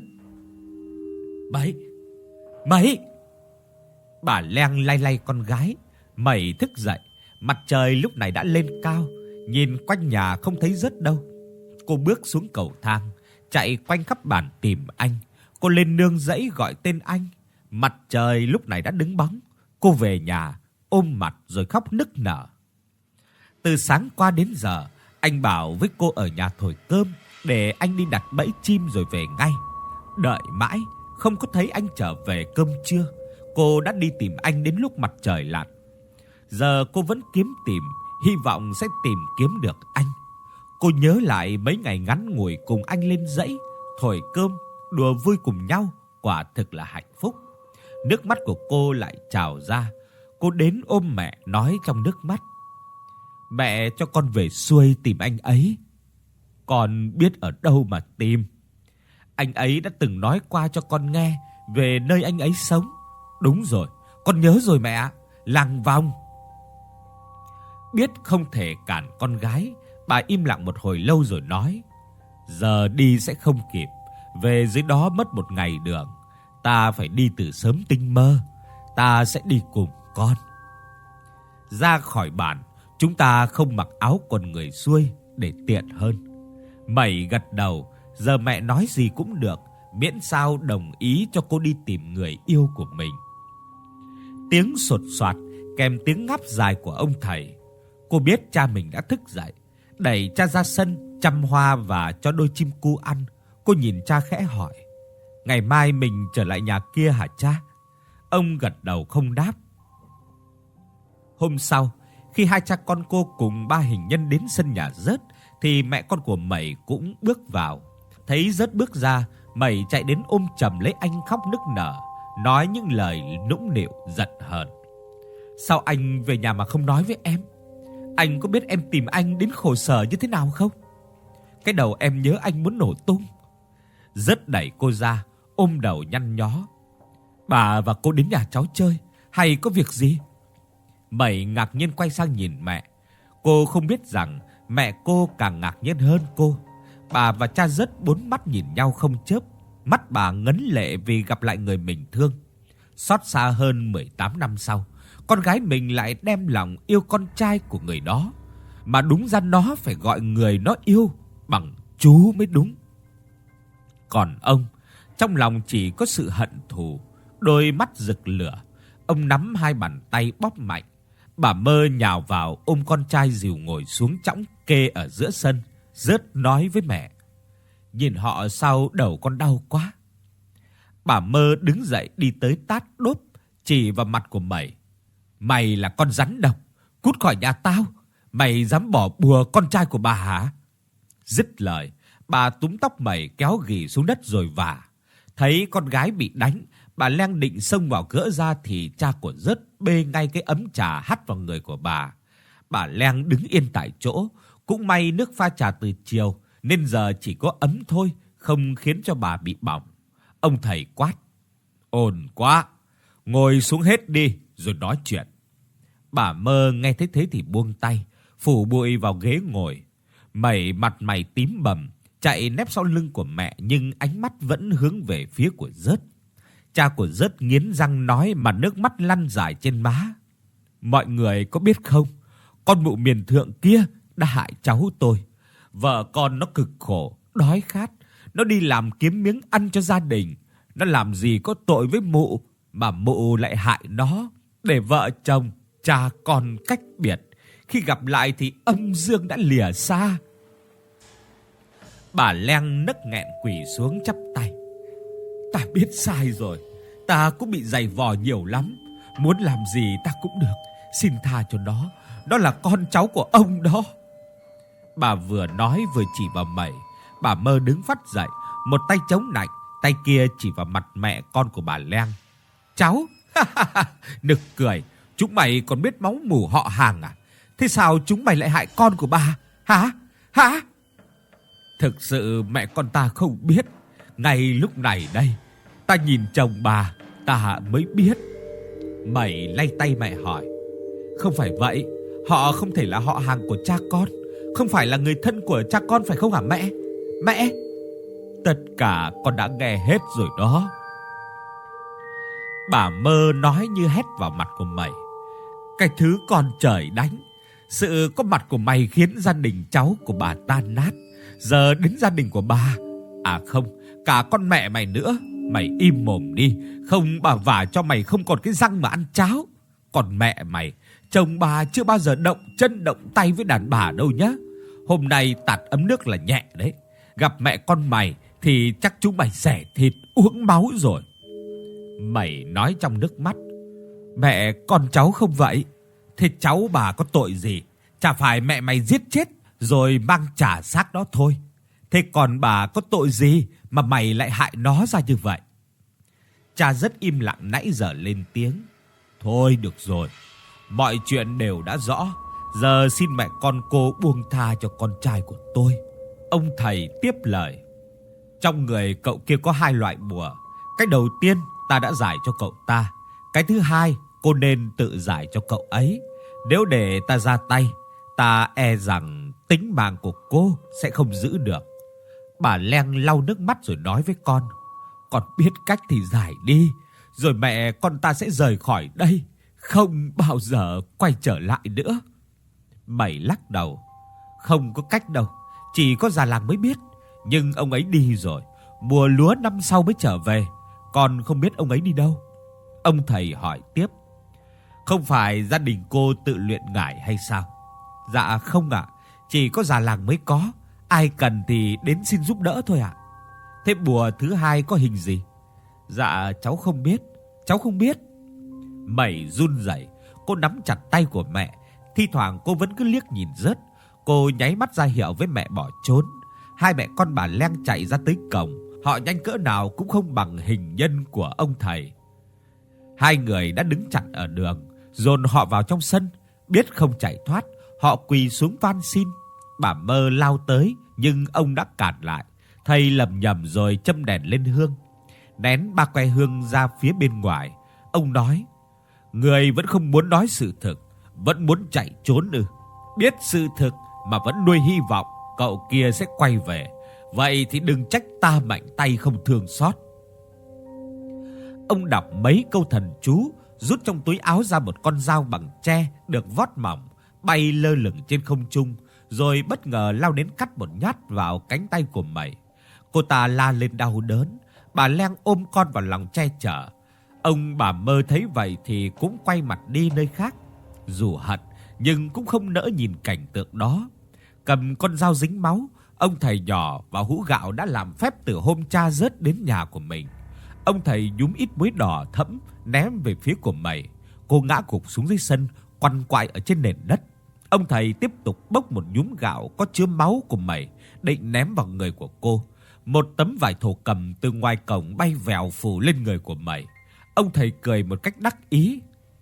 Mày! Bà Leng lay lay con gái. Mày thức dậy. Mặt trời lúc này đã lên cao. Nhìn quanh nhà không thấy Rớt đâu. Cô bước xuống cầu thang, chạy quanh khắp bản tìm anh. Cô lên nương dãy gọi tên anh. Mặt trời lúc này đã đứng bóng. Cô về nhà, ôm mặt rồi khóc nức nở. Từ sáng qua đến giờ, anh bảo với cô ở nhà thổi cơm để anh đi đặt bẫy chim rồi về ngay. Đợi mãi, không có thấy anh trở về cơm trưa. Cô đã đi tìm anh đến lúc mặt trời lặn. Giờ cô vẫn kiếm tìm, hy vọng sẽ tìm kiếm được anh. Cô nhớ lại mấy ngày ngắn ngủi cùng anh lên dãy, thổi cơm, đùa vui cùng nhau, quả thực là hạnh phúc. Nước mắt của cô lại trào ra. Cô đến ôm mẹ nói trong nước mắt: "Mẹ cho con về xuôi tìm anh ấy." "Con biết ở đâu mà tìm. Anh ấy đã từng nói qua cho con nghe về nơi anh ấy sống." "Đúng rồi, con nhớ rồi mẹ ạ, Làng Vòng." Biết không thể cản con gái, bà im lặng một hồi lâu rồi nói: "Giờ đi sẽ không kịp, về dưới đó mất một ngày đường. Ta phải đi từ sớm tinh mơ, ta sẽ đi cùng con." Ra khỏi bản, Chúng ta không mặc áo quần người xuôi để tiện hơn. Mẩy gật đầu, giờ mẹ nói gì cũng được, miễn sao đồng ý cho cô đi tìm người yêu của mình. Tiếng sột soạt kèm tiếng ngáp dài của ông thầy. Cô biết cha mình đã thức dậy, đẩy cha ra sân chăm hoa và cho đôi chim cu ăn. Cô nhìn cha khẽ hỏi: "Ngày mai mình trở lại nhà kia hả cha?" Ông gật đầu không đáp. Hôm sau, khi hai cha con cô cùng ba hình nhân đến sân nhà Rớt thì mẹ con của Mẩy cũng bước vào. Thấy Rớt bước ra, Mẩy chạy đến ôm chầm lấy anh khóc nức nở, nói những lời nũng nịu giận hờn. "Sao anh về nhà mà không nói với em? Anh có biết em tìm anh đến khổ sở như thế nào không? Cái đầu em nhớ anh muốn nổ tung." Rớt đẩy cô ra, ôm đầu nhăn nhó: "Bà và cô đến nhà cháu chơi hay có việc gì?" Mẩy ngạc nhiên quay sang nhìn mẹ. Cô không biết rằng mẹ cô càng ngạc nhiên hơn cô. Bà và cha Rớt bốn mắt nhìn nhau không chớp. Mắt bà ngấn lệ vì gặp lại người mình thương. Xót xa hơn 18 năm sau, con gái mình lại đem lòng yêu con trai của người đó, mà đúng ra nó phải gọi người nó yêu bằng chú mới đúng. Còn ông, trong lòng chỉ có sự hận thù, đôi mắt rực lửa. Ông nắm hai bàn tay bóp mạnh. Bà Mơ nhào vào ôm con trai dìu ngồi xuống chõng kê ở giữa sân. Rớt nói với mẹ: "Nhìn họ sao đầu con đau quá." Bà Mơ đứng dậy đi tới tát đốp, chỉ vào mặt của Mẩy: "Mày là con rắn độc, cút khỏi nhà tao. Mày dám bỏ bùa con trai của bà hả?" Dứt lời, bà túm tóc Mẩy kéo ghì xuống đất rồi vả. Thấy con gái bị đánh, bà Leng định xông vào gỡ ra thì cha của Rớt bê ngay cái ấm trà hắt vào người của bà. Bà Leng đứng yên tại chỗ. Cũng may nước pha trà từ chiều nên giờ chỉ có ấm thôi, không khiến cho bà bị bỏng. Ông thầy quát: "Ồn quá, ngồi xuống hết đi rồi nói chuyện." Bà Mơ nghe thấy thế thì buông tay, phủ bụi vào ghế ngồi. Mẩy mặt mày tím bầm, chạy nép sau lưng của mẹ nhưng ánh mắt vẫn hướng về phía của Rớt. Cha của Rớt nghiến răng nói mà nước mắt lăn dài trên má: "Mọi người có biết không, con mụ miền thượng kia đã hại cháu tôi. Vợ con nó cực khổ, đói khát, nó đi làm kiếm miếng ăn cho gia đình. Nó làm gì có tội với mụ mà mụ lại hại nó, để vợ chồng cha con cách biệt. Khi gặp lại thì âm dương đã lìa xa." Bà Leng nấc nghẹn quỳ xuống chắp tay: "Ta biết sai rồi, ta cũng bị giày vò nhiều lắm. Muốn làm gì ta cũng được, xin tha cho nó. Đó là con cháu của ông đó." Bà vừa nói vừa chỉ vào Mẩy. Bà Mơ đứng phắt dậy, một tay chống nạnh, tay kia chỉ vào mặt mẹ con của bà Leng: "Cháu, nực cười, chúng mày còn biết máu mủ họ hàng à? Thế sao chúng mày lại hại con của bà, hả? Hả?" "Thực sự mẹ con ta không biết. Ngay lúc này đây, ta nhìn chồng bà, ta mới biết." Mẩy lay tay mẹ hỏi: "Không phải vậy, họ không thể là họ hàng của cha con, không phải là người thân của cha con phải không hả mẹ? Mẹ!" "Tất cả con đã nghe hết rồi đó." Bà Mơ nói như hét vào mặt của Mẩy: "Cái thứ con trời đánh, sự có mặt của mày khiến gia đình cháu của bà tan nát. Giờ đến gia đình của bà, à không, cả con mẹ mày nữa. Mày im mồm đi, không bà vả cho mày không còn cái răng mà ăn cháo. Còn mẹ mày, chồng bà chưa bao giờ động chân động tay với đàn bà đâu nhá. Hôm nay tạt ấm nước là nhẹ đấy. Gặp mẹ con mày thì chắc chúng mày xẻ thịt uống máu rồi." Mẩy nói trong nước mắt: "Mẹ con cháu không vậy. Thế cháu bà có tội gì? Chả phải mẹ mày giết chết rồi mang trả xác đó thôi. Thế còn bà có tội gì mà mày lại hại nó ra như vậy?" Cha rất im lặng nãy giờ lên tiếng: "Thôi được rồi, mọi chuyện đều đã rõ. Giờ xin mẹ con cô buông tha cho con trai của tôi." Ông thầy tiếp lời: "Trong người cậu kia có 2 loại bùa. Cái đầu tiên ta đã giải cho cậu ta. Cái thứ hai cô nên tự giải cho cậu ấy. Nếu để ta ra tay, ta e rằng tính mạng của cô sẽ không giữ được." Bà Leng lau nước mắt rồi nói với con: "Con biết cách thì giải đi, rồi mẹ con ta sẽ rời khỏi đây, không bao giờ quay trở lại nữa." Mẩy lắc đầu. Không có cách đâu, chỉ có già làng mới biết. Nhưng ông ấy đi rồi, mùa lúa năm sau mới trở về, con không biết ông ấy đi đâu. Ông thầy hỏi tiếp. Không phải gia đình cô tự luyện ngải hay sao? Dạ không ạ, chỉ có già làng mới có, ai cần thì đến xin giúp đỡ thôi ạ. Thế bùa thứ hai có hình gì? Dạ cháu không biết, cháu không biết. Mẩy run rẩy, cô nắm chặt tay của mẹ, thi thoảng cô vẫn cứ liếc nhìn rớt. Cô nháy mắt ra hiệu với mẹ bỏ trốn. Hai mẹ con bà Leng chạy ra tới cổng, họ nhanh cỡ nào cũng không bằng hình nhân của ông thầy. Hai người đã đứng chặn ở đường, dồn họ vào trong sân, biết không chạy thoát, họ quỳ xuống van xin. Bà Mơ lao tới nhưng ông đã cản lại. Thầy lầm nhầm rồi châm đèn lên hương, nén ba que hương ra phía bên ngoài. Ông nói: "Người vẫn không muốn nói sự thực, vẫn muốn chạy trốn ư? Biết sự thực mà vẫn nuôi hy vọng cậu kia sẽ quay về, vậy thì đừng trách ta mạnh tay không thương xót." Ông đọc mấy câu thần chú, rút trong túi áo ra một con dao bằng tre được vót mỏng, bay lơ lửng trên không trung, rồi bất ngờ lao đến cắt một nhát vào cánh tay của Mẩy. Cô ta la lên đau đớn, bà Leng ôm con vào lòng che chở. Ông bà Mơ thấy vậy thì cũng quay mặt đi nơi khác, dù hận nhưng cũng không nỡ nhìn cảnh tượng đó. Cầm con dao dính máu, ông thầy nhỏ và hũ gạo đã làm phép từ hôm cha rớt đến nhà của mình. Ông thầy nhúm ít muối đỏ thẫm ném về phía của Mẩy. Cô ngã gục xuống dưới sân, quằn quại ở trên nền đất. Ông thầy tiếp tục bốc một nhúm gạo có chứa máu của Mẩy, định ném vào người của cô. Một tấm vải thổ cẩm từ ngoài cổng bay vèo phủ lên người của Mẩy. Ông thầy cười một cách đắc ý.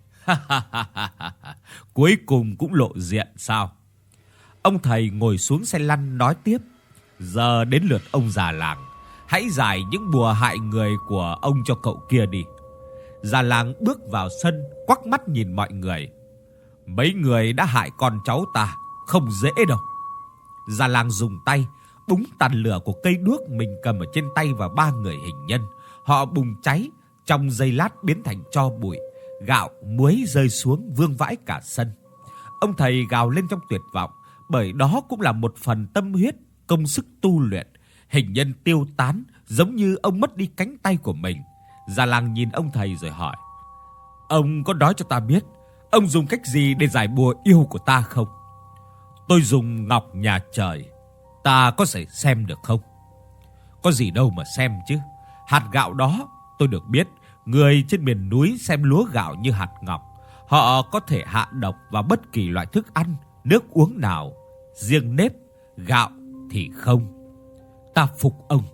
Cuối cùng cũng lộ diện sao? Ông thầy ngồi xuống xe lăn nói tiếp. Giờ đến lượt ông già làng, hãy giải những bùa hại người của ông cho cậu kia đi. Già làng bước vào sân, quắc mắt nhìn mọi người. Mấy người đã hại con cháu ta, không dễ đâu. Già làng dùng tay búng tàn lửa của cây đuốc mình cầm ở trên tay vào ba người hình nhân. Họ bùng cháy, trong giây lát biến thành tro bụi. Gạo, muối rơi xuống vương vãi cả sân. Ông thầy gào lên trong tuyệt vọng, bởi đó cũng là một phần tâm huyết, công sức tu luyện. Hình nhân tiêu tán, giống như ông mất đi cánh tay của mình. Già làng nhìn ông thầy rồi hỏi: Ông có nói cho ta biết, ông dùng cách gì để giải bùa yêu của ta không? Tôi dùng ngọc nhà trời. Ta có thể xem được không? Có gì đâu mà xem chứ. Hạt gạo đó, tôi được biết, người trên miền núi xem lúa gạo như hạt ngọc. Họ có thể hạ độc vào bất kỳ loại thức ăn, nước uống nào. Riêng nếp, gạo thì không. Ta phục ông.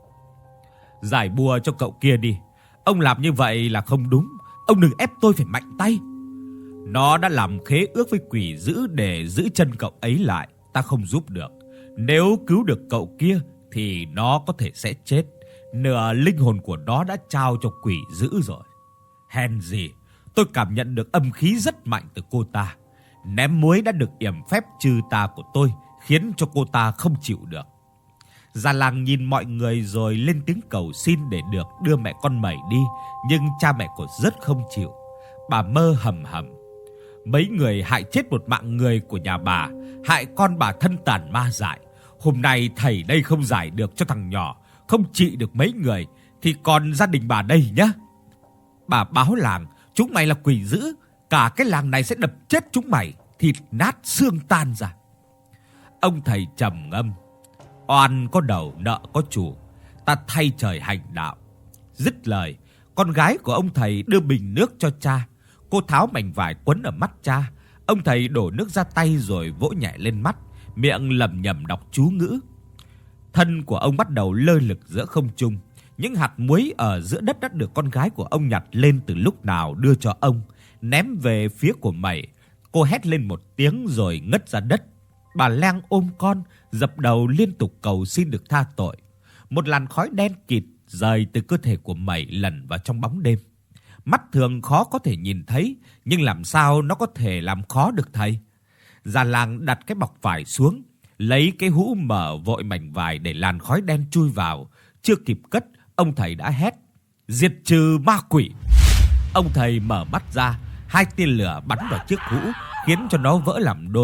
Giải bùa cho cậu kia đi. Ông làm như vậy là không đúng. Ông đừng ép tôi phải mạnh tay. Nó đã làm khế ước với quỷ dữ để giữ chân cậu ấy lại. Ta không giúp được. Nếu cứu được cậu kia thì nó có thể sẽ chết. Nửa linh hồn của nó đã trao cho quỷ dữ rồi. Hèn gì, tôi cảm nhận được âm khí rất mạnh từ cô ta. Ném muối đã được yểm phép trừ tà của tôi, khiến cho cô ta không chịu được. Già làng nhìn mọi người rồi lên tiếng cầu xin để được đưa mẹ con Mẩy đi, nhưng cha mẹ của rất không chịu. Bà Mơ hầm hầm: Mấy người hại chết một mạng người của nhà bà, hại con bà thân tàn ma dại. Hôm nay thầy đây không giải được cho thằng nhỏ, không trị được mấy người, thì còn gia đình bà đây nhá. Bà báo làng, chúng mày là quỷ dữ, cả cái làng này sẽ đập chết chúng mày, thịt nát xương tan ra. Ông thầy trầm ngâm: Oan có đầu nợ có chủ, ta thay trời hành đạo. Dứt lời, con gái của ông thầy đưa bình nước cho cha. Cô tháo mảnh vải quấn ở mắt cha. Ông thầy đổ nước ra tay rồi vỗ nhẹ lên mắt, miệng lẩm nhẩm đọc chú ngữ. Thân của ông bắt đầu lơ lửng giữa không trung. Những hạt muối ở giữa đất đã được con gái của ông nhặt lên từ lúc nào đưa cho ông, ném về phía của Mẩy. Cô hét lên một tiếng rồi ngất ra đất. Bà Leng ôm con, dập đầu liên tục cầu xin được tha tội. Một làn khói đen kịt rời từ cơ thể của Mẩy lẩn vào trong bóng đêm. Mắt thường khó có thể nhìn thấy, nhưng làm sao nó có thể làm khó được thầy? Già làng đặt cái bọc vải xuống, lấy cái hũ mở vội mảnh vải để làn khói đen chui vào. Chưa kịp cất, ông thầy đã hét: Diệt trừ ma quỷ! Ông thầy mở mắt ra, hai tia lửa bắn vào chiếc hũ, khiến cho nó vỡ làm đôi.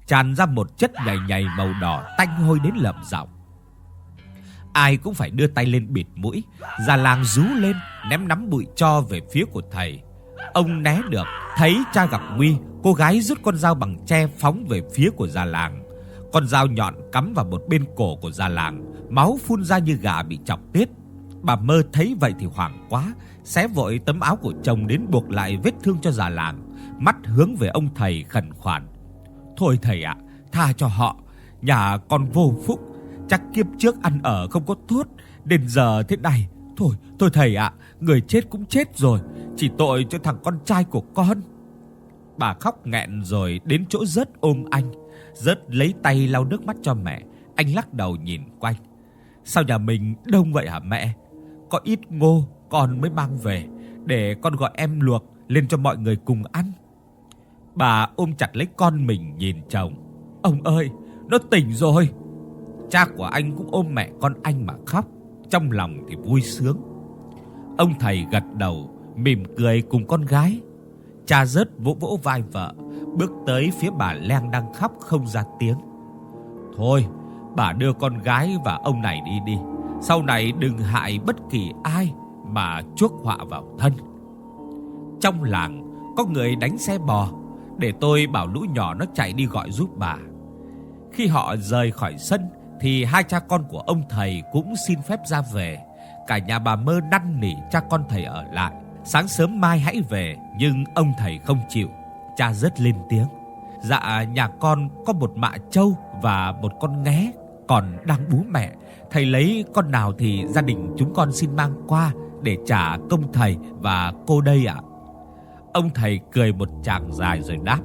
tràn ra một chất nhầy nhầy màu đỏ tanh hôi đến lợm giọng. Ai cũng phải đưa tay lên bịt mũi. Già làng rú lên, ném nắm bụi tro về phía của thầy. Ông né được, thấy cha gặp nguy, cô gái rút con dao bằng tre phóng về phía của già làng. Con dao nhọn cắm vào một bên cổ của già làng, máu phun ra như gà bị chọc tiết. Bà Mơ thấy vậy thì hoảng quá, xé vội tấm áo của chồng đến buộc lại vết thương cho già làng, mắt hướng về ông thầy khẩn khoản. Thôi thầy ạ, tha cho họ, nhà con vô phúc, chắc kiếp trước ăn ở không có tốt đến giờ thế này. Thôi thầy ạ, người chết cũng chết rồi, chỉ tội cho thằng con trai của con. Bà khóc nghẹn rồi đến chỗ Rớt ôm anh. Rớt lấy tay lau nước mắt cho mẹ. Anh lắc đầu nhìn quanh. Sao nhà mình đông vậy hả mẹ? Có ít ngô con mới mang về, để con gọi em luộc lên cho mọi người cùng ăn. Bà ôm chặt lấy con mình nhìn chồng. Ông ơi, nó tỉnh rồi. Cha của anh cũng ôm mẹ con anh mà khóc, trong lòng thì vui sướng. Ông thầy gật đầu, mỉm cười cùng con gái. Cha Rớt vỗ vỗ vai vợ, bước tới phía bà Leng đang khóc không ra tiếng. Thôi, bà đưa con gái và ông này đi. Sau này đừng hại bất kỳ ai mà chuốc họa vào thân. Trong làng có người đánh xe bò, để tôi bảo lũ nhỏ nó chạy đi gọi giúp bà. Khi họ rời khỏi sân thì hai cha con của ông thầy cũng xin phép ra về. Cả nhà bà Mơ năn nỉ cha con thầy ở lại, sáng sớm mai hãy về, nhưng ông thầy không chịu. Cha Rớt lên tiếng. Dạ, nhà con có một mạ trâu và một con nghé còn đang bú mẹ. Thầy lấy con nào thì gia đình chúng con xin mang qua để trả công thầy và cô đây ạ. Ông thầy cười một tràng dài rồi đáp.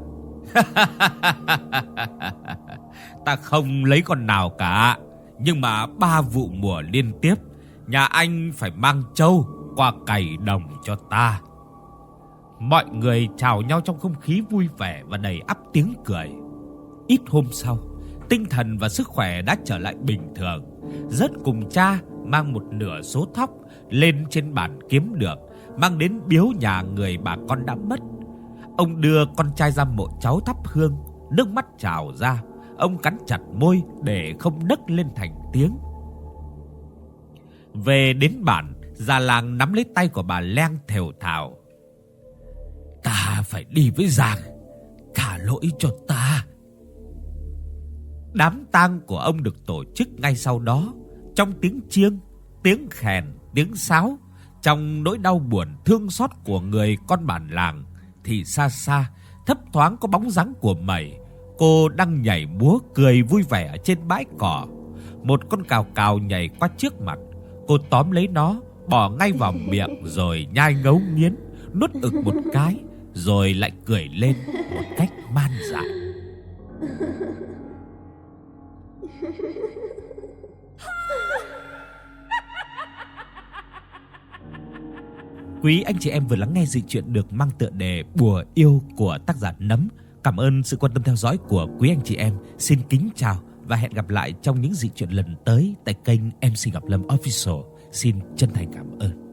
Ta không lấy con nào cả, nhưng mà 3 vụ mùa liên tiếp nhà anh phải mang trâu qua cày đồng cho ta. Mọi người chào nhau trong không khí vui vẻ và đầy ắp tiếng cười. Ít hôm sau, tinh thần và sức khỏe đã trở lại bình thường. Rớt cùng cha mang một nửa số thóc lên trên bàn kiếm được, mang đến biếu nhà người bà con đã mất. Ông đưa con trai ra mộ cháu thắp hương, nước mắt trào ra. Ông cắn chặt môi để không nấc lên thành tiếng. Về đến bản, già làng nắm lấy tay của bà Leng thều thào. Ta phải đi với Giàng, cả lỗi cho ta. Đám tang của ông được tổ chức ngay sau đó, trong tiếng chiêng, tiếng khèn, tiếng sáo. Trong nỗi đau buồn thương xót của người con bản làng thì xa xa thấp thoáng có bóng dáng của Mẩy. Cô đang nhảy múa cười vui vẻ ở trên bãi cỏ. Một con cào cào nhảy qua trước mặt. Cô tóm lấy nó, bỏ ngay vào miệng rồi nhai ngấu nghiến, nuốt ực một cái, rồi lại cười lên một cách man dại. Quý anh chị em vừa lắng nghe dị truyện được mang tựa đề Bùa Yêu của tác giả Nấm. Cảm ơn sự quan tâm theo dõi của quý anh chị em. Xin kính chào và hẹn gặp lại trong những dị truyện lần tới tại kênh MC Ngọc Lâm Official. Xin chân thành cảm ơn.